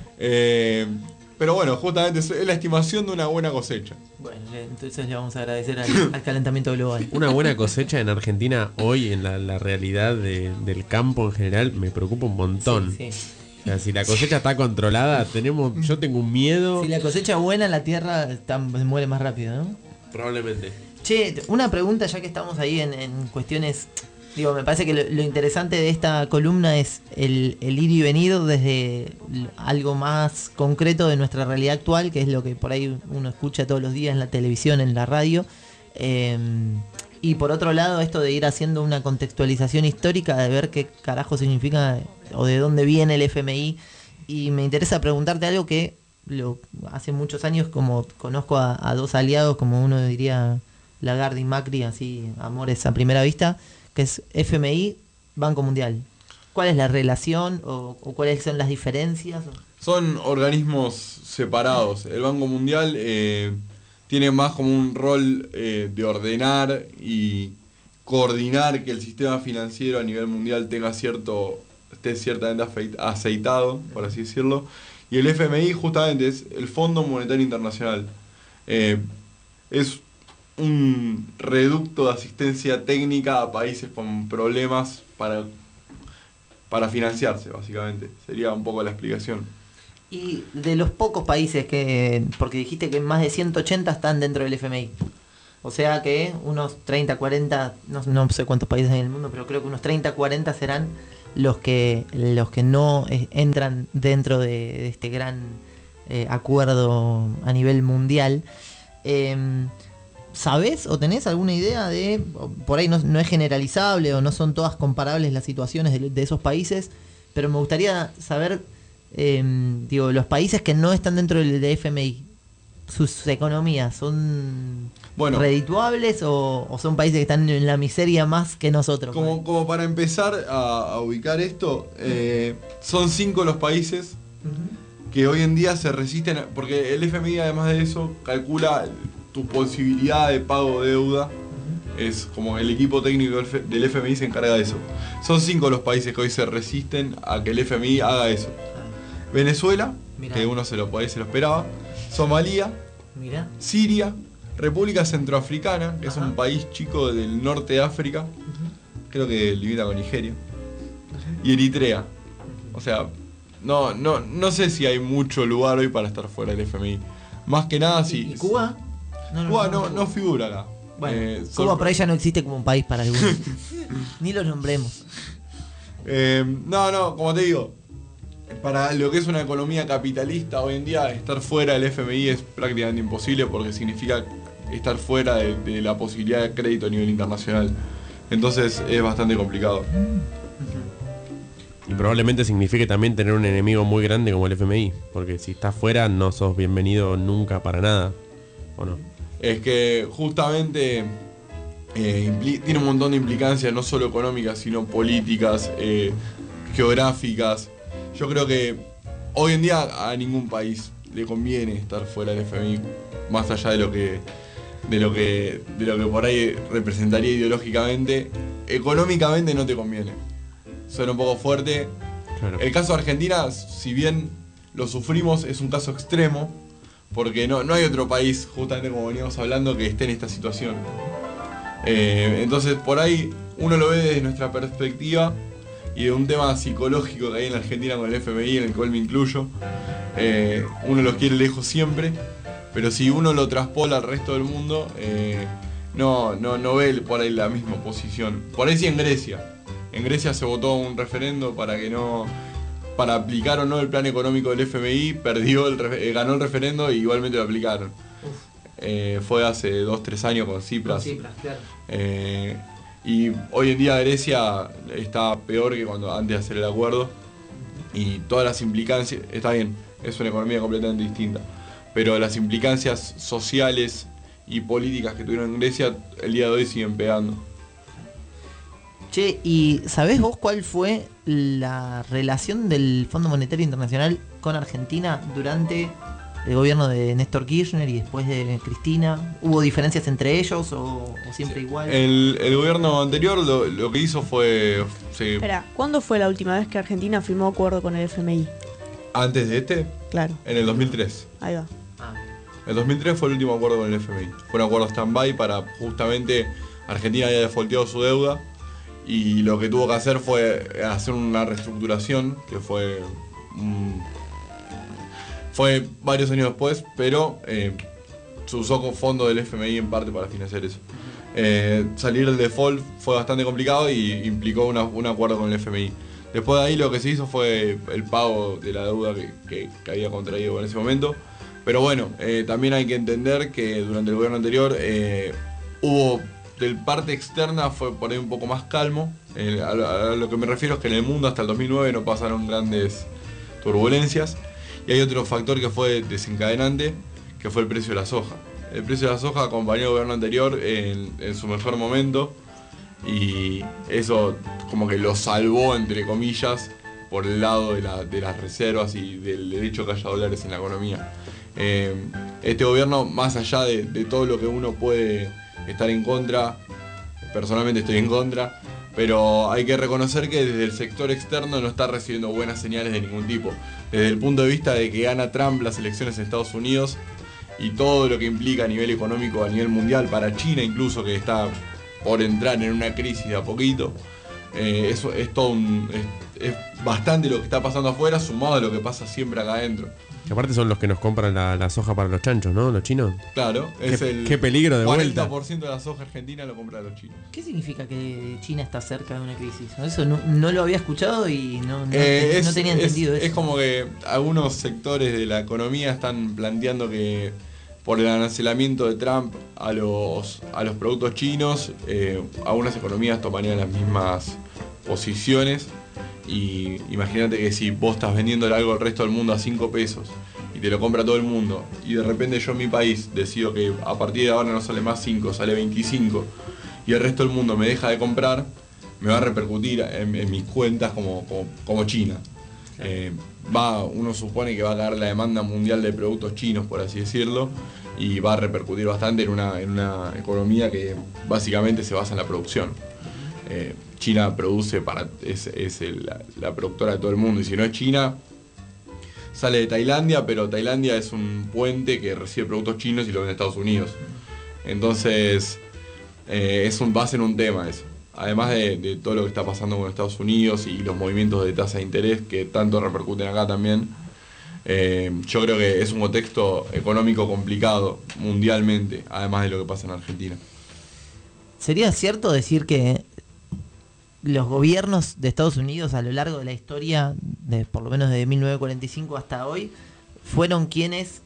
Pero bueno, justamente es la estimación de una buena cosecha. Bueno, entonces le vamos a agradecer al calentamiento global. Una buena cosecha en Argentina hoy, en la realidad del campo en general, me preocupa un montón. Sí. O sea, si la cosecha está controlada, yo tengo un miedo. Si la cosecha buena, la tierra muere más rápido, ¿no? Probablemente. Che, una pregunta ya que estamos ahí en cuestiones. Digo, me parece que lo interesante de esta columna es el ir y venir desde algo más concreto de nuestra realidad actual, que es lo que por ahí uno escucha todos los días en la televisión, en la radio. Y por otro lado, esto de ir haciendo una contextualización histórica, de ver qué carajo significa o de dónde viene el FMI. Y me interesa preguntarte algo que hace muchos años, como conozco a dos aliados, como uno diría Lagarde y Macri, así, amores a primera vista, que es FMI, Banco Mundial. ¿Cuál es la relación o cuáles son las diferencias? Son organismos separados. El Banco Mundial tiene más como un rol de ordenar y coordinar que el sistema financiero a nivel mundial esté ciertamente aceitado, por así decirlo. Y el FMI justamente es el Fondo Monetario Internacional. Es un reducto de asistencia técnica a países con problemas para financiarse, básicamente. Sería un poco la explicación. Y de los pocos países porque dijiste que más de 180 están dentro del FMI. O sea que unos 30, 40, no sé cuántos países hay en el mundo, pero creo que unos 30, 40 serán los que no entran dentro de este gran acuerdo a nivel mundial. ¿Sabés o tenés alguna idea de, por ahí no es generalizable o no son todas comparables las situaciones de esos países, pero me gustaría saber, los países que no están dentro del FMI, sus economías, ¿son redituables o son países que están en la miseria más que nosotros? Como para empezar a ubicar esto, son 5 los países que hoy en día se resisten, porque el FMI además de eso calcula tu posibilidad de pago de deuda. Es como el equipo técnico del FMI se encarga de eso. Son 5 los países que hoy se resisten a que el FMI haga eso. Venezuela, que uno se lo esperaba. Somalia, Siria, República Centroafricana, que es un país chico del norte de África, creo que limita con Nigeria, y Eritrea. O sea, no sé si hay mucho lugar hoy para estar fuera del FMI. Más que nada si... ¿Y Cuba? Cuba no figura acá. Bueno, Cuba por ahí ya no existe como un país para algunos. Ni lo nombremos. Como te digo, para lo que es una economía capitalista hoy en día, estar fuera del FMI es prácticamente imposible porque significa estar fuera de la posibilidad de crédito a nivel internacional. Entonces es bastante complicado. Y probablemente signifique también tener un enemigo muy grande como el FMI, porque si estás fuera no sos bienvenido nunca para nada, ¿o no? Es que justamente tiene un montón de implicancias, no solo económicas, sino políticas, geográficas. Yo creo que hoy en día a ningún país le conviene estar fuera del FMI, más allá de lo que por ahí representaría ideológicamente. Económicamente no te conviene. Suena un poco fuerte. Claro. El caso de Argentina, si bien lo sufrimos, es un caso extremo, porque no hay otro país, justamente como veníamos hablando, que esté en esta situación. Entonces por ahí uno lo ve desde nuestra perspectiva y de un tema psicológico que hay en la Argentina con el FMI, en el cual me incluyo. Uno los quiere lejos siempre, pero si uno lo traspola al resto del mundo, no ve por ahí la misma posición. Por ahí sí en Grecia. En Grecia se votó un referendo para aplicar o no el plan económico del FMI, ganó el referendo y igualmente lo aplicaron. Fue hace 2-3 años con Tsipras. Claro. Y hoy en día Grecia está peor que antes de hacer el acuerdo. Y todas las implicancias, está bien, es una economía completamente distinta, pero las implicancias sociales y políticas que tuvieron en Grecia el día de hoy siguen pegando. Che, ¿y sabés vos cuál fue la relación del Fondo Monetario Internacional con Argentina durante el gobierno de Néstor Kirchner y después de Cristina? ¿Hubo diferencias entre ellos o siempre igual? El gobierno anterior lo que hizo fue... Sí. Espera, ¿cuándo fue la última vez que Argentina firmó acuerdo con el FMI? ¿Antes de este? Claro. En el 2003. Ahí va. El 2003 fue el último acuerdo con el FMI. Fue un acuerdo stand-by para justamente... Argentina había defaulteado su deuda y lo que tuvo que hacer fue hacer una reestructuración que fue varios años después, pero se usó con fondo del FMI en parte para financiar eso. Salir del default fue bastante complicado y implicó un acuerdo con el FMI. Después de ahí lo que se hizo fue el pago de la deuda que había contraído en ese momento. Pero bueno, también hay que entender que durante el gobierno anterior hubo... Del parte externa fue por ahí un poco más calmo. A lo que me refiero es que en el mundo hasta el 2009 no pasaron grandes turbulencias. Y hay otro factor que fue desencadenante, que fue el precio de la soja. El precio de la soja acompañó al gobierno anterior en su mejor momento. Y eso como que lo salvó, entre comillas, por el lado de las reservas y del hecho que haya dólares en la economía. Este gobierno, más allá de todo lo que uno puede... estar en contra, personalmente estoy en contra, pero hay que reconocer que desde el sector externo no está recibiendo buenas señales de ningún tipo. Desde el punto de vista de que gana Trump las elecciones en Estados Unidos y todo lo que implica a nivel económico, a nivel mundial, para China incluso, que está por entrar en una crisis de a poquito, eso es es bastante lo que está pasando afuera, sumado a lo que pasa siempre acá adentro. Que aparte son los que nos compran la soja para los chanchos, ¿no? Los chinos. Claro, qué peligro de vuelta. 40% de la soja argentina lo compran los chinos. ¿Qué significa que China está cerca de una crisis? Eso no lo había escuchado y no tenía entendido eso. Es como que algunos sectores de la economía están planteando que por el arancelamiento de Trump a los productos chinos, algunas economías tomarían las mismas posiciones. Y imagínate que si vos estás vendiéndole algo al resto del mundo a 5 pesos y te lo compra todo el mundo y de repente yo en mi país decido que a partir de ahora no sale más 5, sale 25 y el resto del mundo me deja de comprar, me va a repercutir en mis cuentas como China. Uno supone que va a caer la demanda mundial de productos chinos, por así decirlo, y va a repercutir bastante en una economía que básicamente se basa en la producción. China produce es la productora de todo el mundo, y si no es China, sale de Tailandia, pero Tailandia es un puente que recibe productos chinos y lo vende a Estados Unidos. Entonces va a ser un tema eso. Además de todo lo que está pasando con Estados Unidos y los movimientos de tasa de interés que tanto repercuten acá también, yo creo que es un contexto económico complicado mundialmente, además de lo que pasa en Argentina. ¿Sería cierto decir que los gobiernos de Estados Unidos a lo largo de la historia por lo menos desde 1945 hasta hoy, fueron quienes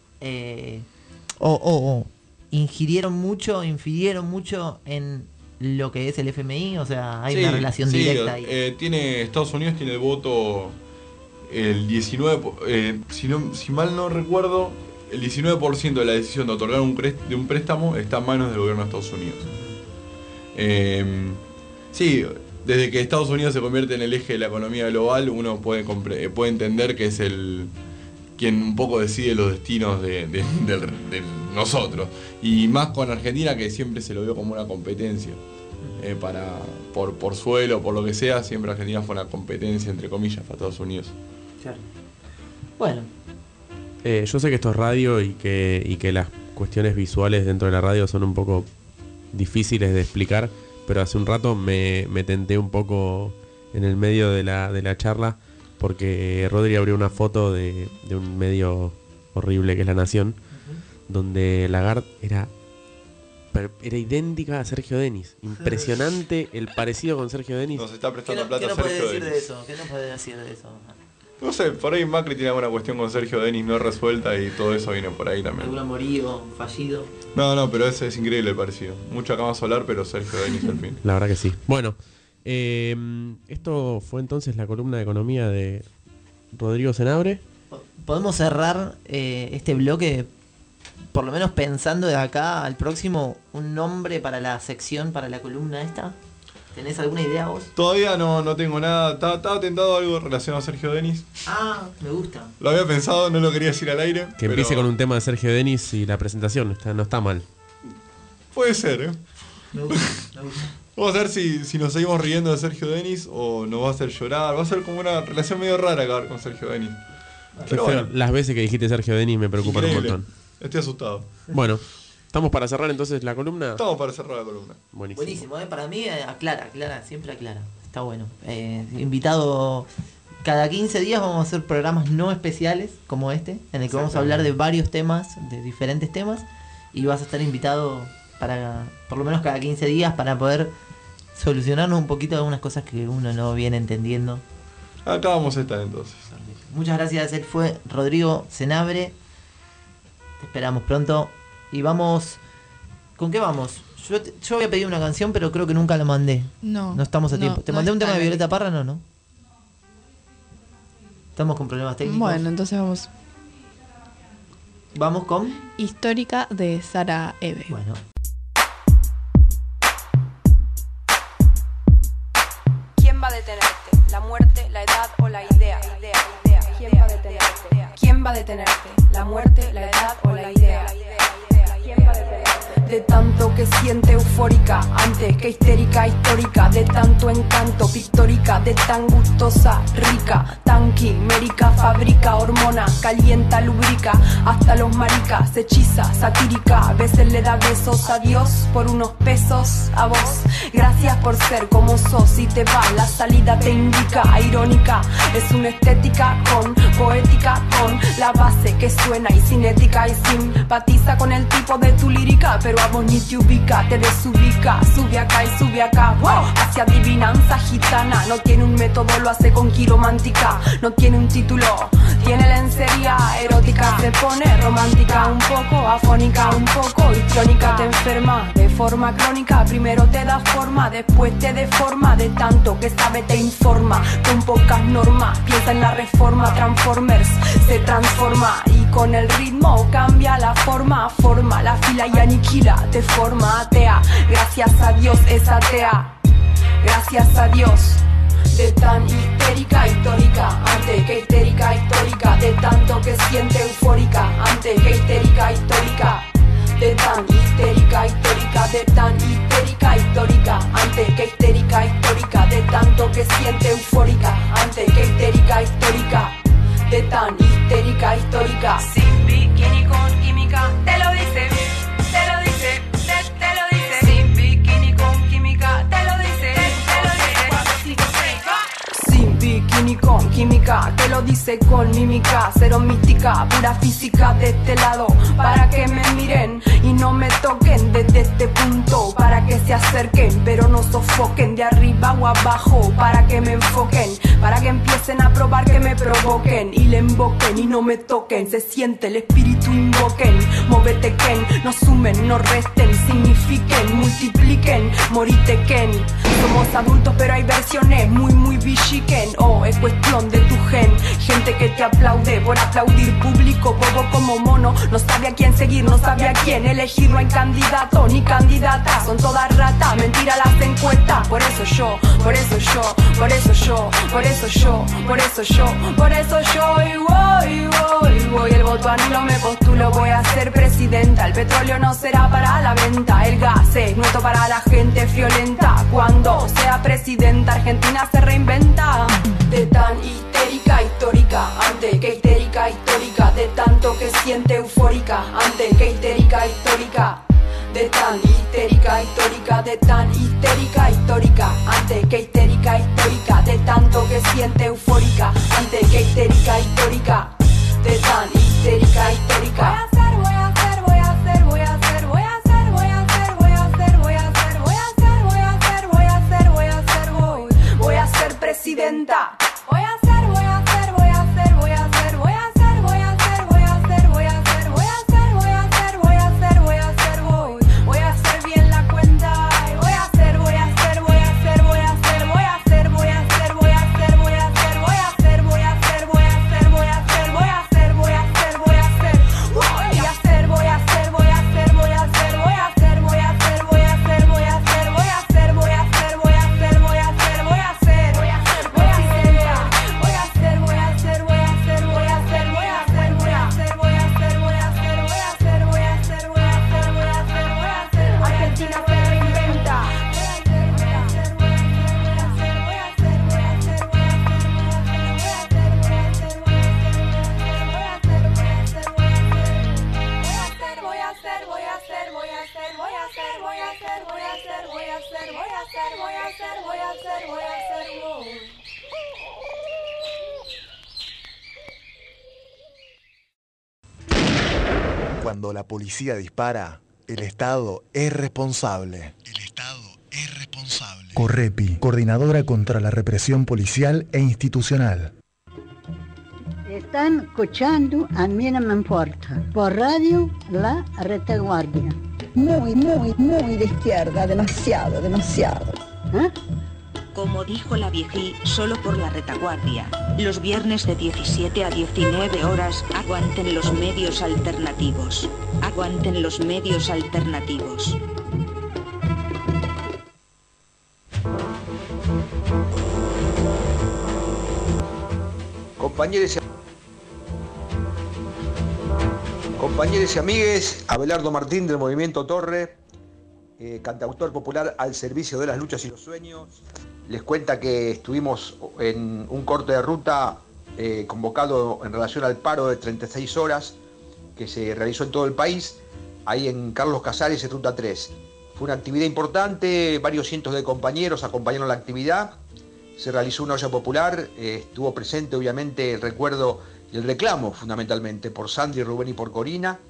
infirieron mucho en lo que es el FMI, o sea, hay una relación directa ahí. Estados Unidos tiene el voto el 19%, si mal no recuerdo, el 19% de la decisión de otorgar un préstamo está en manos del gobierno de Estados Unidos. Sí, desde que Estados Unidos se convierte en el eje de la economía global, uno puede entender que es quien un poco decide los destinos de nosotros. Y más con Argentina, que siempre se lo vio como una competencia. Por suelo, por lo que sea, siempre Argentina fue una competencia, entre comillas, para Estados Unidos. Claro. Bueno. Yo sé que esto es radio y que las cuestiones visuales dentro de la radio son un poco difíciles de explicar, pero hace un rato me tenté un poco en el medio de la charla, porque Rodri abrió una foto de un medio horrible que es La Nación, donde Lagarde era idéntica a Sergio Denis. Impresionante el parecido con Sergio Denis. Nos está prestando plata Sergio Denis. ¿Qué no puede decir de eso? No sé, por ahí Macri tiene alguna cuestión con Sergio Denis no resuelta y todo eso viene por ahí también. ¿Algún amorío, fallido? No, pero ese es increíble el parecido. Mucha cama solar, pero Sergio Denis al fin. La verdad que sí. Bueno, esto fue entonces la columna de economía de Rodrigo Senabre. Podemos cerrar este bloque, por lo menos pensando de acá al próximo, un nombre para la sección, para la columna esta. ¿Tenés alguna idea vos? Todavía no tengo nada. Estaba tentado algo relacionado a Sergio Denis. Ah, me gusta. Lo había pensado, no lo quería decir al aire. Que empiece con un tema de Sergio Denis y la presentación, no está mal. Puede ser, Me gusta. Vamos a ver si nos seguimos riendo de Sergio Denis o nos va a hacer llorar. Va a ser como una relación medio rara acabar con Sergio Denis. Pero bueno. Las veces que dijiste Sergio Denis me preocupan un montón. Estoy asustado. Bueno, ¿estamos para cerrar entonces la columna? Estamos para cerrar la columna. Buenísimo, para mí aclara, siempre aclara. Está bueno. Invitado cada 15 días, vamos a hacer programas no especiales como este, en el que vamos a hablar de varios temas, de diferentes temas, y vas a estar invitado para por lo menos cada 15 días para poder solucionarnos un poquito algunas cosas que uno no viene entendiendo. Acá vamos a estar entonces. Muchas gracias, él fue Rodrigo Senabre. Te esperamos pronto. Y vamos... ¿Con qué vamos? Yo había pedido una canción, pero creo que nunca la mandé. No estamos a tiempo. ¿Te mandé un tema de Violeta Parra? No. Estamos con problemas técnicos. Bueno, entonces vamos. Vamos con... Histórica de Sara Eve. Bueno. ¿Quién va a detenerte? ¿La muerte, la edad o la idea? ¿Quién va a detenerte? ¿Quién va a detenerte? ¿La muerte, la edad o la idea? ¿Quién va a detenerte? De tanto que siente eufórica, antes que histérica, histórica, de tanto encanto, pictórica, de tan gustosa, rica, tan quimérica, fabrica, hormona, calienta, lubrica, hasta los maricas, hechiza, satírica, a veces le da besos a Dios por unos pesos a vos. Gracias por ser como sos y te va, la salida te indica, irónica, es una estética con poética, con la base que suena y cinética y simpatiza con el tipo de tu lírica, pero a vos ni te ubica, te desubica, sube acá y sube acá, wow, hacia adivinanza gitana, no tiene un método, lo hace con quiromántica, no tiene un título, tiene lencería erótica, se pone romántica, un poco afónica, un poco histriónica, te enferma de forma crónica, primero te da forma, después te deforma, de tanto que sabe te informa, con pocas normas, piensa en la reforma, Transformers se transforma y con el ritmo cambia la forma, forma la fila y aniquila, te forma atea, gracias a Dios es atea, gracias a Dios. De tan histérica, histórica, antes que histérica, histórica, de tanto que siente eufórica, antes que histérica, histórica, de tan histérica, histórica, de tan histérica, histórica, antes que histérica, histórica, de tanto que siente eufórica, antes que histérica, histórica, de tan histérica, histórica, sin bikini con química, te lo dice, te lo dice, te lo dice, sin bikini con química, te lo dice, te lo dice, sin bikini con química. química que lo dice con mímica, cero mística, pura física de este lado, para que me miren y no me toquen desde este punto, para que se acerquen pero no sofoquen de arriba o abajo, para que me enfoquen, para que empiecen a probar, que me provoquen y le invoquen y no me toquen, se siente el espíritu, invoquen, móvete Ken, no sumen, no resten, signifiquen, multipliquen, morite Ken. Somos adultos pero hay versiones muy villiquen, es cuestión de tu gen, gente que te aplaude por aplaudir, público bobo como mono, no sabe a quién seguir, no sabe a quién elegir, no hay candidato ni candidata, son todas ratas, mentira las encuestas, por eso yo, por eso yo, por eso yo, por eso yo, por eso yo, por eso yo, y voy, el voto anulo, me postulo, voy a ser presidenta, el petróleo no será para la venta, el gas es nuestro para la gente friolenta, cuando sea presidenta Argentina se reinventa, de tan histérica histórica, antes que histérica histórica, de tanto que siente eufórica, antes que histérica histórica, de tan histérica histórica, de tan histérica histórica, antes que histérica histórica, de tanto que siente eufórica, antes que histérica histórica, de tan histérica histórica. Voy a ser presidenta. Cuando la policía dispara, el Estado es responsable. Correpi, Coordinadora contra la Represión Policial e Institucional. Están escuchando A mí no me importa, por radio La Retaguardia. Muy de izquierda, demasiado. ¿Eh? Como dijo la viejí, solo por la retaguardia. Los viernes de 17 a 19 horas, aguanten los medios alternativos. Aguanten los medios alternativos. Compañeros y amigues, Abelardo Martín del Movimiento Torre, cantautor popular al servicio de las luchas y los sueños. Les cuenta que estuvimos en un corte de ruta convocado en relación al paro de 36 horas que se realizó en todo el país, ahí en Carlos Casares, en Ruta 3. Fue una actividad importante, varios cientos de compañeros acompañaron la actividad, se realizó una olla popular, estuvo presente obviamente el recuerdo y el reclamo fundamentalmente por Sandri, Rubén y por Corina.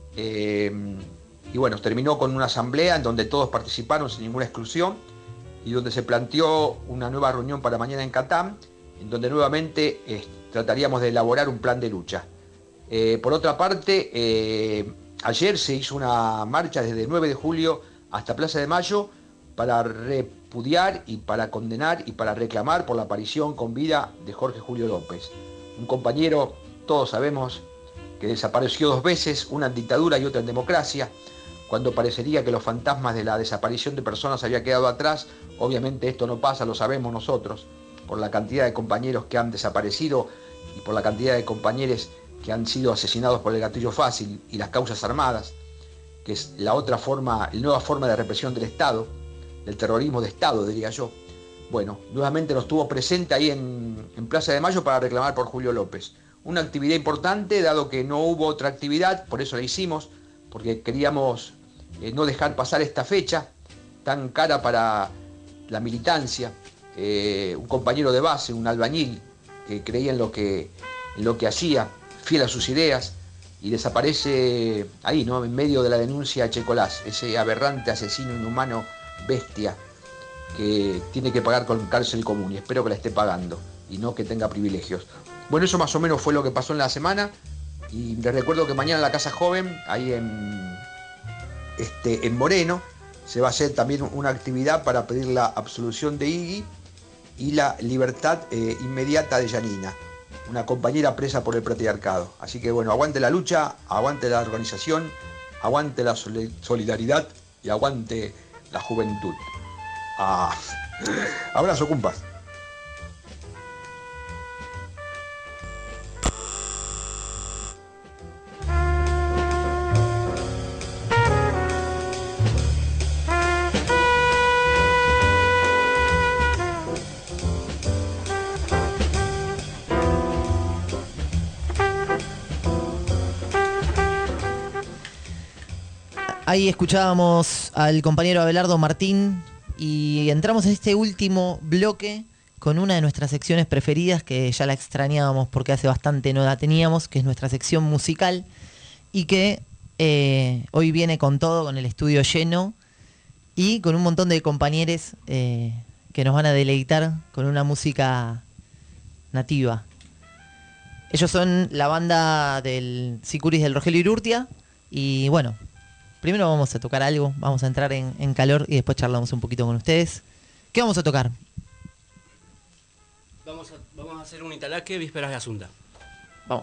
Y bueno, terminó con una asamblea en donde todos participaron sin ninguna exclusión y donde se planteó una nueva reunión para mañana en Catán, en donde nuevamente trataríamos de elaborar un plan de lucha. Por otra parte, ayer se hizo una marcha desde el 9 de julio hasta Plaza de Mayo para repudiar y para condenar y para reclamar por la aparición con vida de Jorge Julio López. Un compañero, todos sabemos, que desapareció 2 veces, una en dictadura y otra en democracia, cuando parecería que los fantasmas de la desaparición de personas había quedado atrás. Obviamente esto no pasa, lo sabemos nosotros, por la cantidad de compañeros que han desaparecido y por la cantidad de compañeros que han sido asesinados por el gatillo fácil y las causas armadas, que es la nueva forma de represión del Estado, del terrorismo de Estado, diría yo. Bueno, nuevamente nos tuvo presente ahí en Plaza de Mayo para reclamar por Julio López. Una actividad importante, dado que no hubo otra actividad, por eso la hicimos, porque queríamos no dejar pasar esta fecha tan cara para la militancia. Un compañero de base, un albañil, que creía en lo que hacía, fiel a sus ideas, y desaparece ahí, ¿no? En medio de la denuncia a Checolás, ese aberrante asesino inhumano, bestia, que tiene que pagar con cárcel común, y espero que la esté pagando, y no que tenga privilegios. Bueno, eso más o menos fue lo que pasó en la semana, y les recuerdo que mañana en la Casa Joven, ahí en Moreno, se va a hacer también una actividad para pedir la absolución de Iggy y la libertad inmediata de Yanina, una compañera presa por el patriarcado. Así que bueno, aguante la lucha, aguante la organización, aguante la solidaridad y aguante la juventud. Abrazo, compas. Ahí escuchábamos al compañero Abelardo Martín y entramos en este último bloque con una de nuestras secciones preferidas, que ya la extrañábamos porque hace bastante no la teníamos, que es nuestra sección musical, y que hoy viene con todo, con el estudio lleno y con un montón de compañeros que nos van a deleitar con una música nativa. Ellos son la banda del Sicuris del Rogelio Urrutia y bueno, primero vamos a tocar algo, vamos a entrar en calor y después charlamos un poquito con ustedes. ¿Qué vamos a tocar? Vamos a hacer un Italaque, Vísperas de Asunta. Vamos.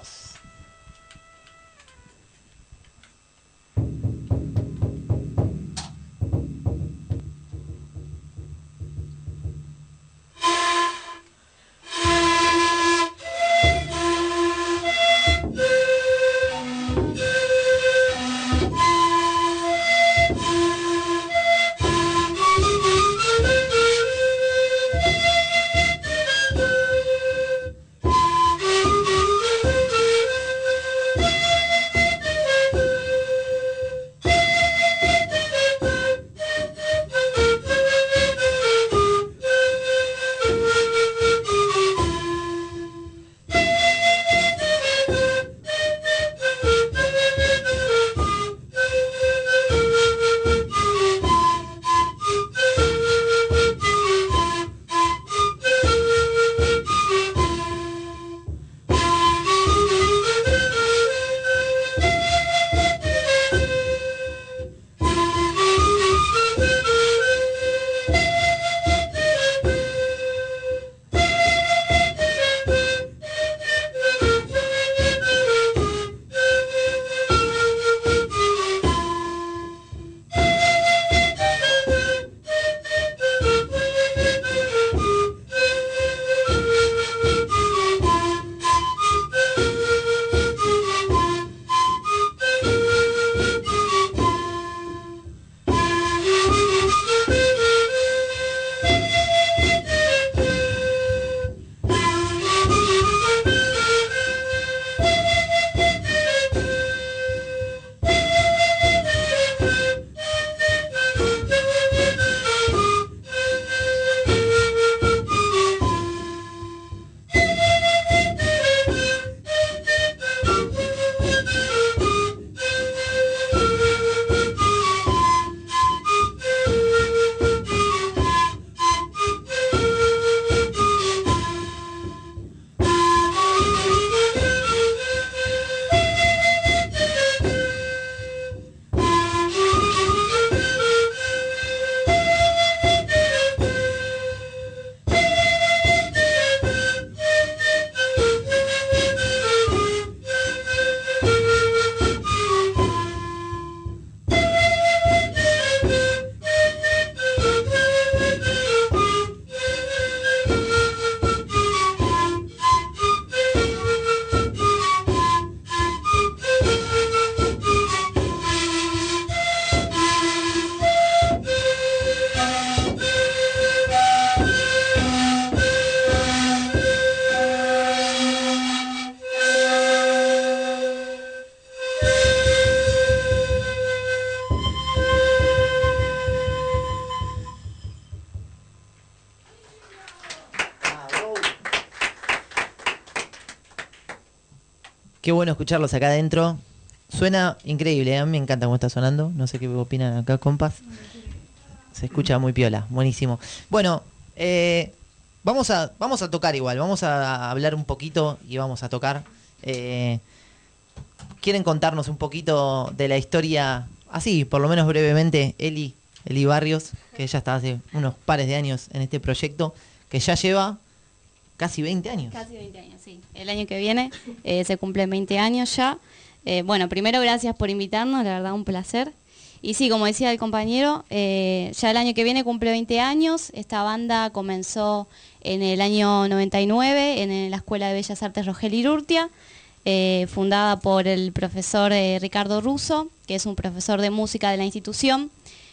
Qué bueno escucharlos acá adentro. Suena increíble, a mí me encanta cómo está sonando. No sé qué opinan acá, compas. Se escucha muy piola, buenísimo. Bueno, vamos a tocar igual, vamos a hablar un poquito y vamos a tocar. ¿Quieren contarnos un poquito de la historia, así, por lo menos brevemente, Eli Barrios, que ella está hace unos pares de años en este proyecto, que ya lleva casi 20 años? Casi 20 años, sí. El año que viene se cumplen 20 años ya. Bueno, primero gracias por invitarnos, la verdad un placer. Y sí, como decía el compañero, ya el año que viene cumple 20 años. Esta banda comenzó en el año 99 en la Escuela de Bellas Artes Rogelio Irurtia, fundada por el profesor Ricardo Russo, que es un profesor de música de la institución.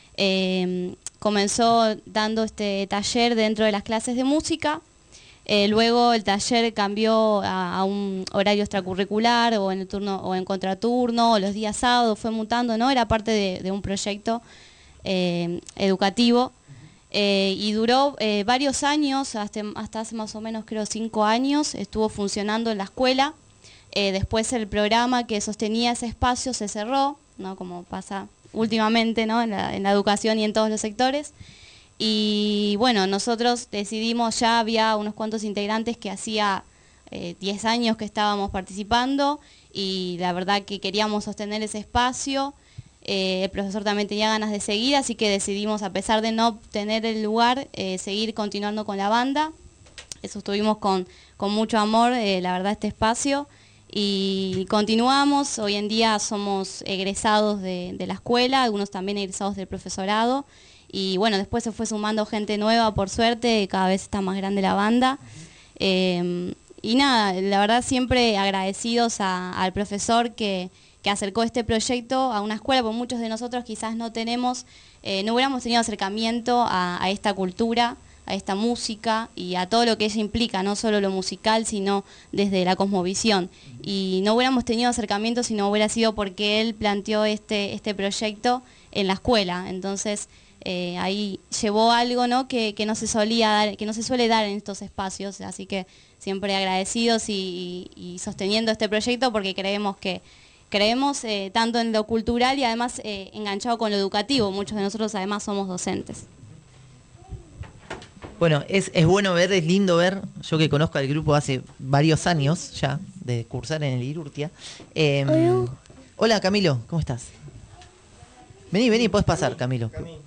Comenzó dando este taller dentro de las clases de música. Luego el taller cambió a un horario extracurricular o en el turno o en contraturno o los días sábados, fue mutando, ¿no? Era parte de un proyecto educativo y duró varios años, hasta hace más o menos creo 5 años, estuvo funcionando en la escuela. Después el programa que sostenía ese espacio se cerró, ¿no? Como pasa últimamente, ¿no? en la educación y en todos los sectores. Y bueno, nosotros decidimos, ya había unos cuantos integrantes que hacía 10 años que estábamos participando y la verdad que queríamos sostener ese espacio. El profesor también tenía ganas de seguir, así que decidimos, a pesar de no tener el lugar, seguir continuando con la banda. Eso estuvimos con mucho amor, la verdad, este espacio. Y continuamos, hoy en día somos egresados de la escuela, algunos también egresados del profesorado. Y bueno, después se fue sumando gente nueva, por suerte, cada vez está más grande la banda. Y nada, la verdad siempre agradecidos al profesor que acercó este proyecto a una escuela, porque muchos de nosotros quizás no hubiéramos tenido acercamiento a esta cultura, a esta música y a todo lo que ella implica, no solo lo musical, sino desde la cosmovisión. Y no hubiéramos tenido acercamiento si no hubiera sido porque él planteó este proyecto en la escuela. Entonces, ahí llevó algo, ¿no? que no se solía dar, que no se suele dar en estos espacios, así que siempre agradecidos y sosteniendo este proyecto porque creemos tanto en lo cultural y además enganchado con lo educativo. Muchos de nosotros además somos docentes. Bueno, es bueno ver, es lindo ver, yo que conozco al grupo hace varios años ya, de cursar en el Irurtia. Hola Camilo, ¿cómo estás? Vení, podés pasar, Camilo.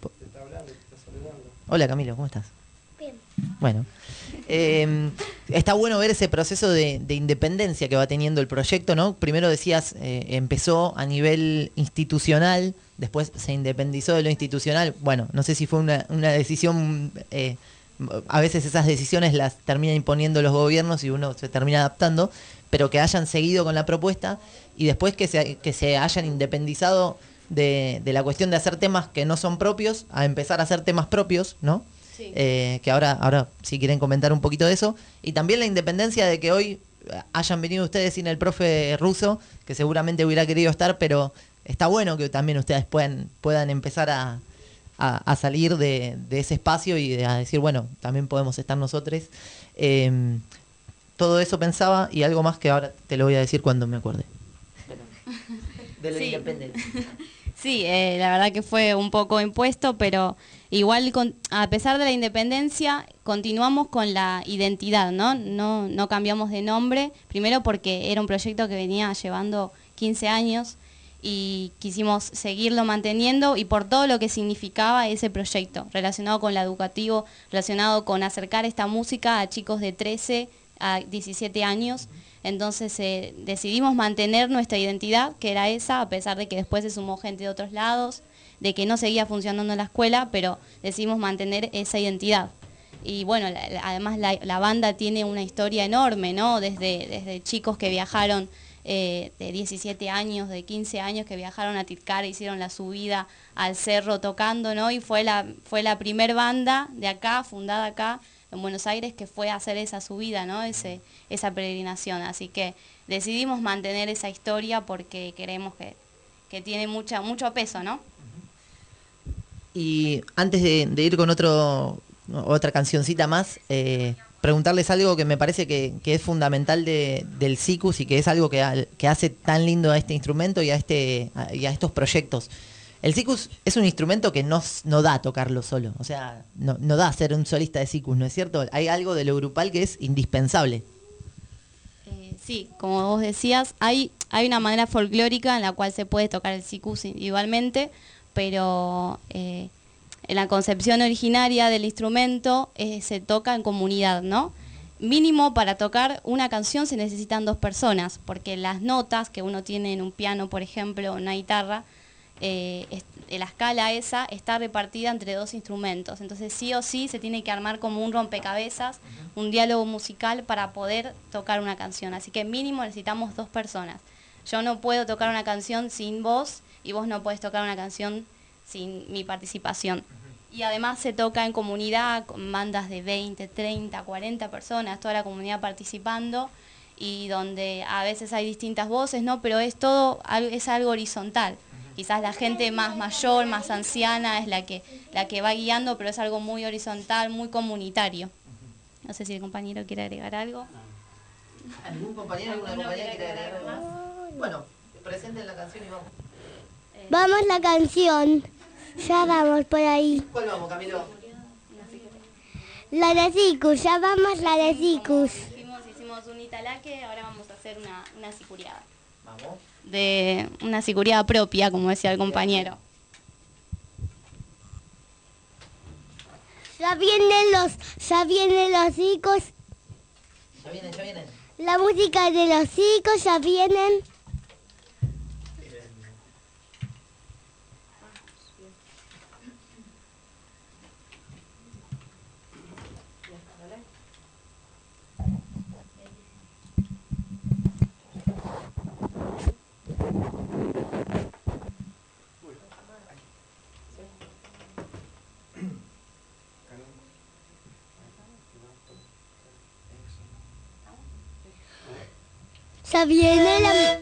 Hola Camilo, ¿cómo estás? Bien. Bueno, está bueno ver ese proceso de independencia que va teniendo el proyecto, ¿no? Primero decías, empezó a nivel institucional, después se independizó de lo institucional. Bueno, no sé si fue una decisión, a veces esas decisiones las terminan imponiendo los gobiernos y uno se termina adaptando, pero que hayan seguido con la propuesta y después que se hayan independizado de la cuestión de hacer temas que no son propios a empezar a hacer temas propios, ¿no? Sí. Que ahora si quieren comentar un poquito de eso. Y también la independencia de que hoy hayan venido ustedes sin el profe Russo, que seguramente hubiera querido estar, pero está bueno que también ustedes puedan empezar a salir de ese espacio y a decir, bueno, también podemos estar nosotros. Todo eso pensaba y algo más que ahora te lo voy a decir cuando me acuerde. De la independencia. Sí, la verdad que fue un poco impuesto, pero igual a pesar de la independencia continuamos con la identidad, ¿no? No cambiamos de nombre, primero porque era un proyecto que venía llevando 15 años y quisimos seguirlo manteniendo y por todo lo que significaba ese proyecto, relacionado con lo educativo, relacionado con acercar esta música a chicos de 13 a 17 años. Entonces decidimos mantener nuestra identidad, que era esa, a pesar de que después se sumó gente de otros lados, de que no seguía funcionando en la escuela, pero decidimos mantener esa identidad. Y bueno, además la banda tiene una historia enorme, ¿no? Desde chicos que viajaron de 17 años, de 15 años, que viajaron a Tilcara, hicieron la subida al cerro tocando, ¿no? Y fue la primer banda de acá, fundada acá, en Buenos Aires, que fue a hacer esa subida, ¿no? Esa peregrinación. Así que decidimos mantener esa historia porque creemos que tiene mucho peso, ¿no? Y antes de ir con otra cancioncita más, preguntarles algo que me parece que es fundamental del SICUS y que es algo que hace tan lindo a este instrumento y a estos proyectos. El SICUS es un instrumento que no da tocarlo solo, o sea, no da ser un solista de SICUS, ¿no es cierto? Hay algo de lo grupal que es indispensable. Sí, como vos decías, hay una manera folclórica en la cual se puede tocar el SICUS individualmente, pero en la concepción originaria del instrumento se toca en comunidad, ¿no? Mínimo para tocar una canción se necesitan 2 personas, porque las notas que uno tiene en un piano, por ejemplo, o en una guitarra, la escala esa está repartida entre 2 instrumentos, entonces sí o sí se tiene que armar como un rompecabezas, un diálogo musical para poder tocar una canción, así que mínimo necesitamos 2 personas. Yo no puedo tocar una canción sin vos y vos no podés tocar una canción sin mi participación. Y además se toca en comunidad, con bandas de 20, 30, 40 personas, toda la comunidad participando, y donde a veces hay distintas voces, ¿no? Pero es algo horizontal. Quizás la gente más mayor, más anciana es la que va guiando, pero es algo muy horizontal, muy comunitario. No sé si el compañero quiere agregar algo. ¿Algún compañero, alguna compañera quiere agregar algo más? Bueno, presenten la canción y vamos. Vamos la canción. Ya vamos por ahí. ¿Cuál vamos, Camilo? La de SICUS, ya vamos la de SICUS. Hicimos un italaque, ahora vamos a hacer una sicuriada. Vamos. De una sicuriada propia, como decía el compañero. Ya vienen los SICUS. Ya vienen. La música de los SICUS ya vienen. Ya viene la...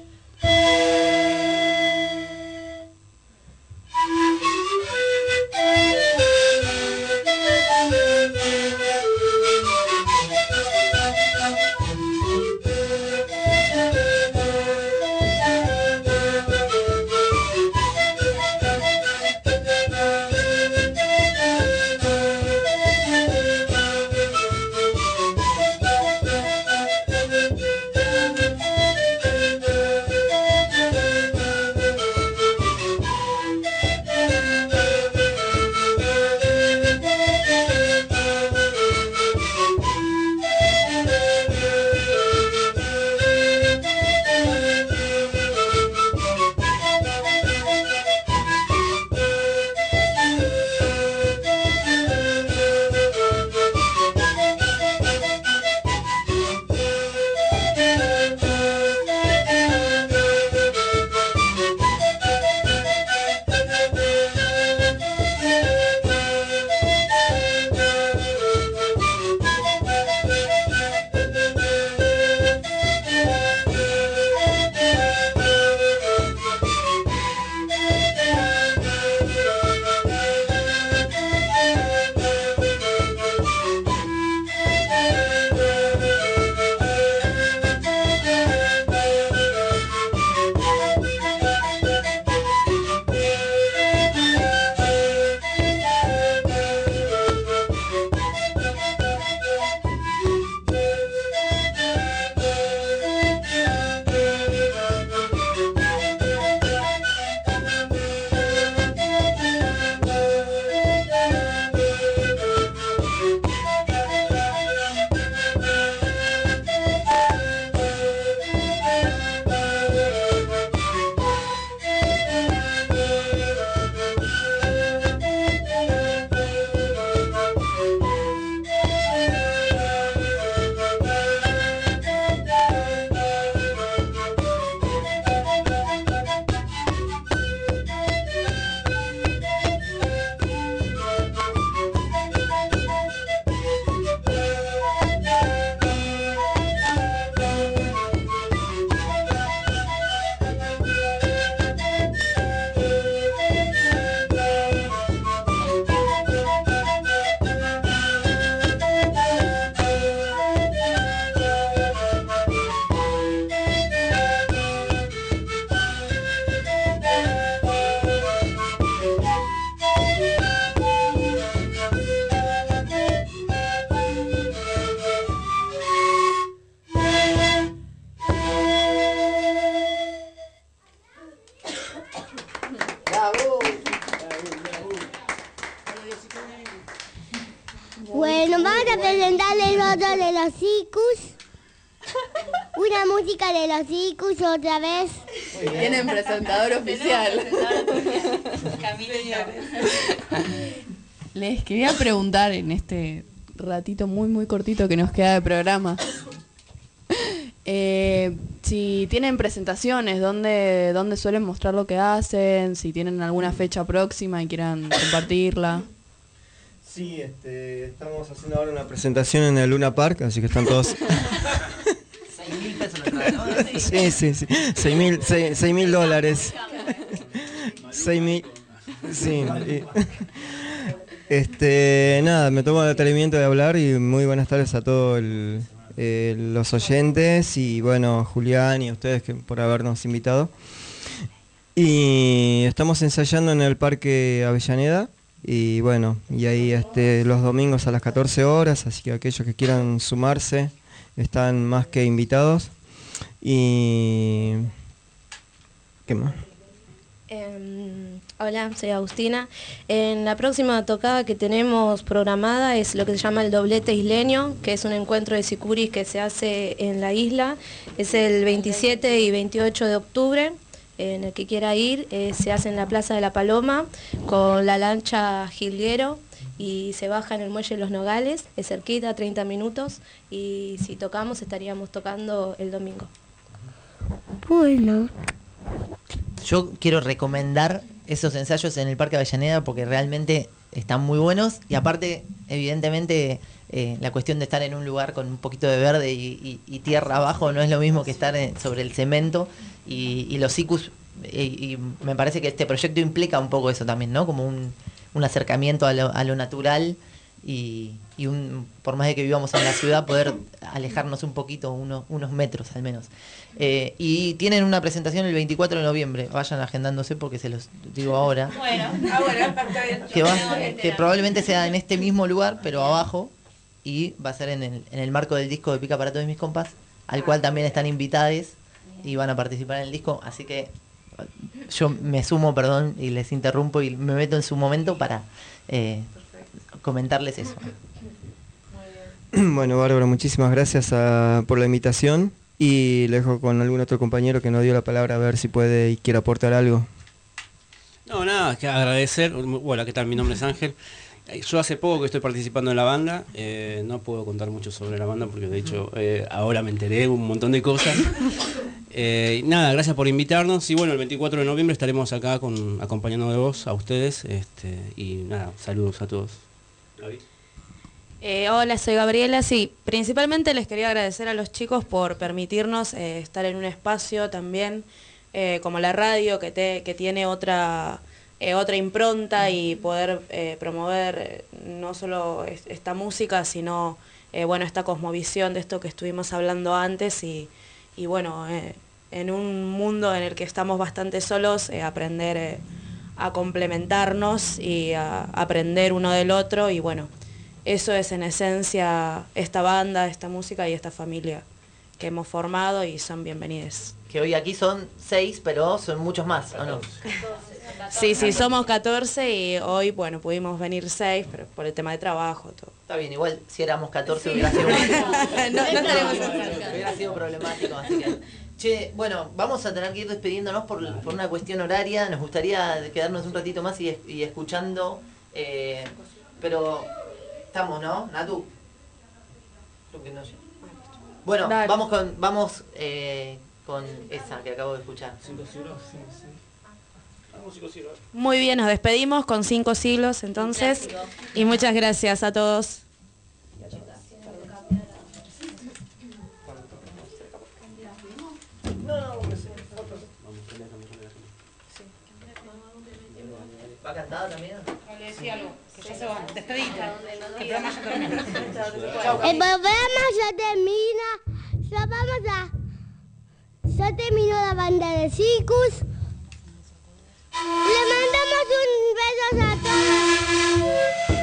Bueno, vamos a presentarles otro de los Icus. Una música de los Icus otra vez. Tienen presentador oficial. Les quería preguntar en este ratito muy cortito que nos queda de programa. Si tienen presentaciones, ¿dónde suelen mostrar lo que hacen? Si tienen alguna fecha próxima y quieran compartirla. Sí, estamos haciendo ahora una presentación en el Luna Park, así que están todos... 6.000 pesos la entrada, ¿no? Sí. $6.000. 6.000. Sí. Nada, me tomo el atrevimiento de hablar y muy buenas tardes a todos los oyentes y bueno, Julián y a ustedes por habernos invitado. Y estamos ensayando en el Parque Avellaneda y bueno, y ahí los domingos a las 14 horas, así que aquellos que quieran sumarse están más que invitados. Y ¿qué más? Hola, soy Agustina. En la próxima tocada que tenemos programada es lo que se llama el Doblete Isleño, que es un encuentro de sicuris que se hace en la isla. Es el 27 y 28 de octubre. En el que quiera ir, se hace en la Plaza de la Paloma con la lancha Jilguero y se baja en el muelle de Los Nogales, es cerquita, 30 minutos, y si tocamos estaríamos tocando el domingo. Bueno. Yo quiero recomendar esos ensayos en el Parque Avellaneda porque realmente están muy buenos y aparte, evidentemente, la cuestión de estar en un lugar con un poquito de verde y tierra abajo no es lo mismo que estar sobre el cemento y los Icus, y me parece que este proyecto implica un poco eso también, ¿no? Como un acercamiento a lo natural y por más de que vivamos en la ciudad, poder alejarnos un poquito, unos metros al menos. Y tienen una presentación el 24 de noviembre, vayan agendándose porque se los digo ahora. Que probablemente sea en este mismo lugar, pero abajo, y va a ser en el marco del disco de Pica para todos mis compas, al cual también están invitades y van a participar en el disco, así que yo me sumo, perdón, y les interrumpo y me meto en su momento para comentarles eso. Bueno, Bárbara, muchísimas gracias por la invitación y le dejo con algún otro compañero que nos dio la palabra a ver si puede y quiere aportar algo. No, nada, que agradecer. Bueno, ¿qué tal? Mi nombre es Ángel. Yo hace poco que estoy participando en la banda, no puedo contar mucho sobre la banda porque de hecho ahora me enteré un montón de cosas. Nada, gracias por invitarnos y bueno, el 24 de noviembre estaremos acá acompañándolos a ustedes y nada, saludos a todos. Hola, soy Gabriela. Sí, principalmente les quería agradecer a los chicos por permitirnos estar en un espacio también como la radio que tiene otra impronta y poder promover no solo esta música, sino bueno, esta cosmovisión de esto que estuvimos hablando antes y bueno, en un mundo en el que estamos bastante solos, aprender a complementarnos y a aprender uno del otro y bueno, eso es en esencia esta banda, esta música y esta familia que hemos formado y son bienvenidos. Que hoy aquí son 6, pero son muchos más, ¿o no? Sí, somos 14 y hoy, bueno, pudimos venir 6, pero por el tema de trabajo, todo. Está bien, igual si éramos 14 hubiera sido hubiera sido problemático, así que... Che, bueno, vamos a tener que ir despidiéndonos por una cuestión horaria, nos gustaría quedarnos un ratito más y escuchando, pero estamos, ¿no, Natu? Creo que no. Bueno, dale. Vamos con esa que acabo de escuchar. 5 siglos, sí. Muy bien, nos despedimos con 5 siglos entonces y muchas gracias a todos. ¿Va cantada también? Le decía algo, que ya se van, despedida. El programa ya termina. El programa ya termina. Ya terminó la banda de Icus. Le mandamos un beso a todos.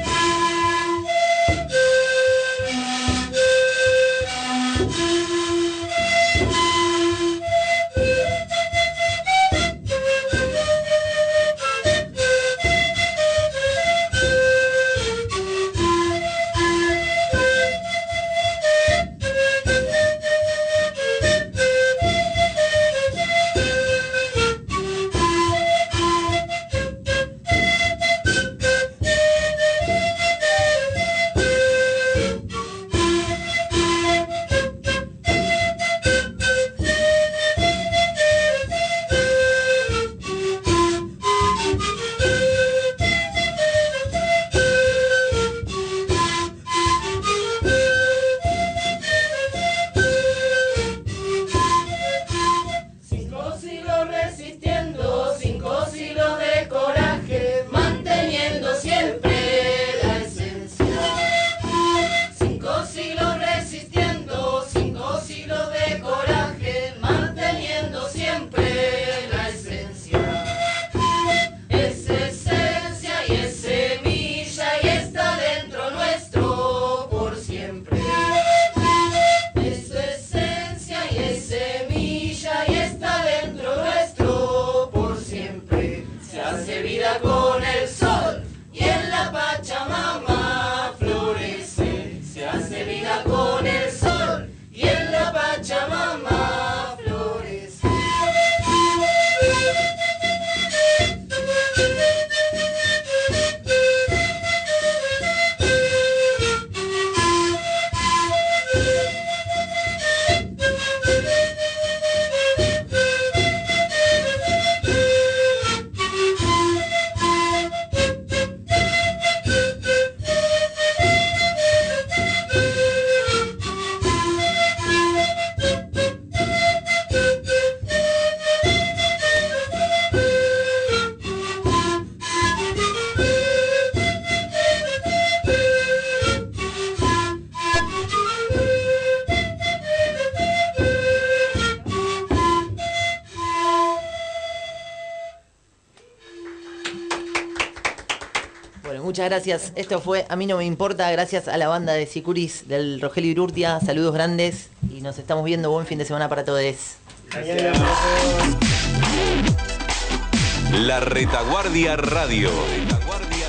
muchas gracias. Esto fue A mí no me importa, gracias a la banda de Sicuris del Rogelio Irurtia. Saludos grandes y nos estamos viendo. Buen fin de semana para todos. Gracias. La Retaguardia Radio.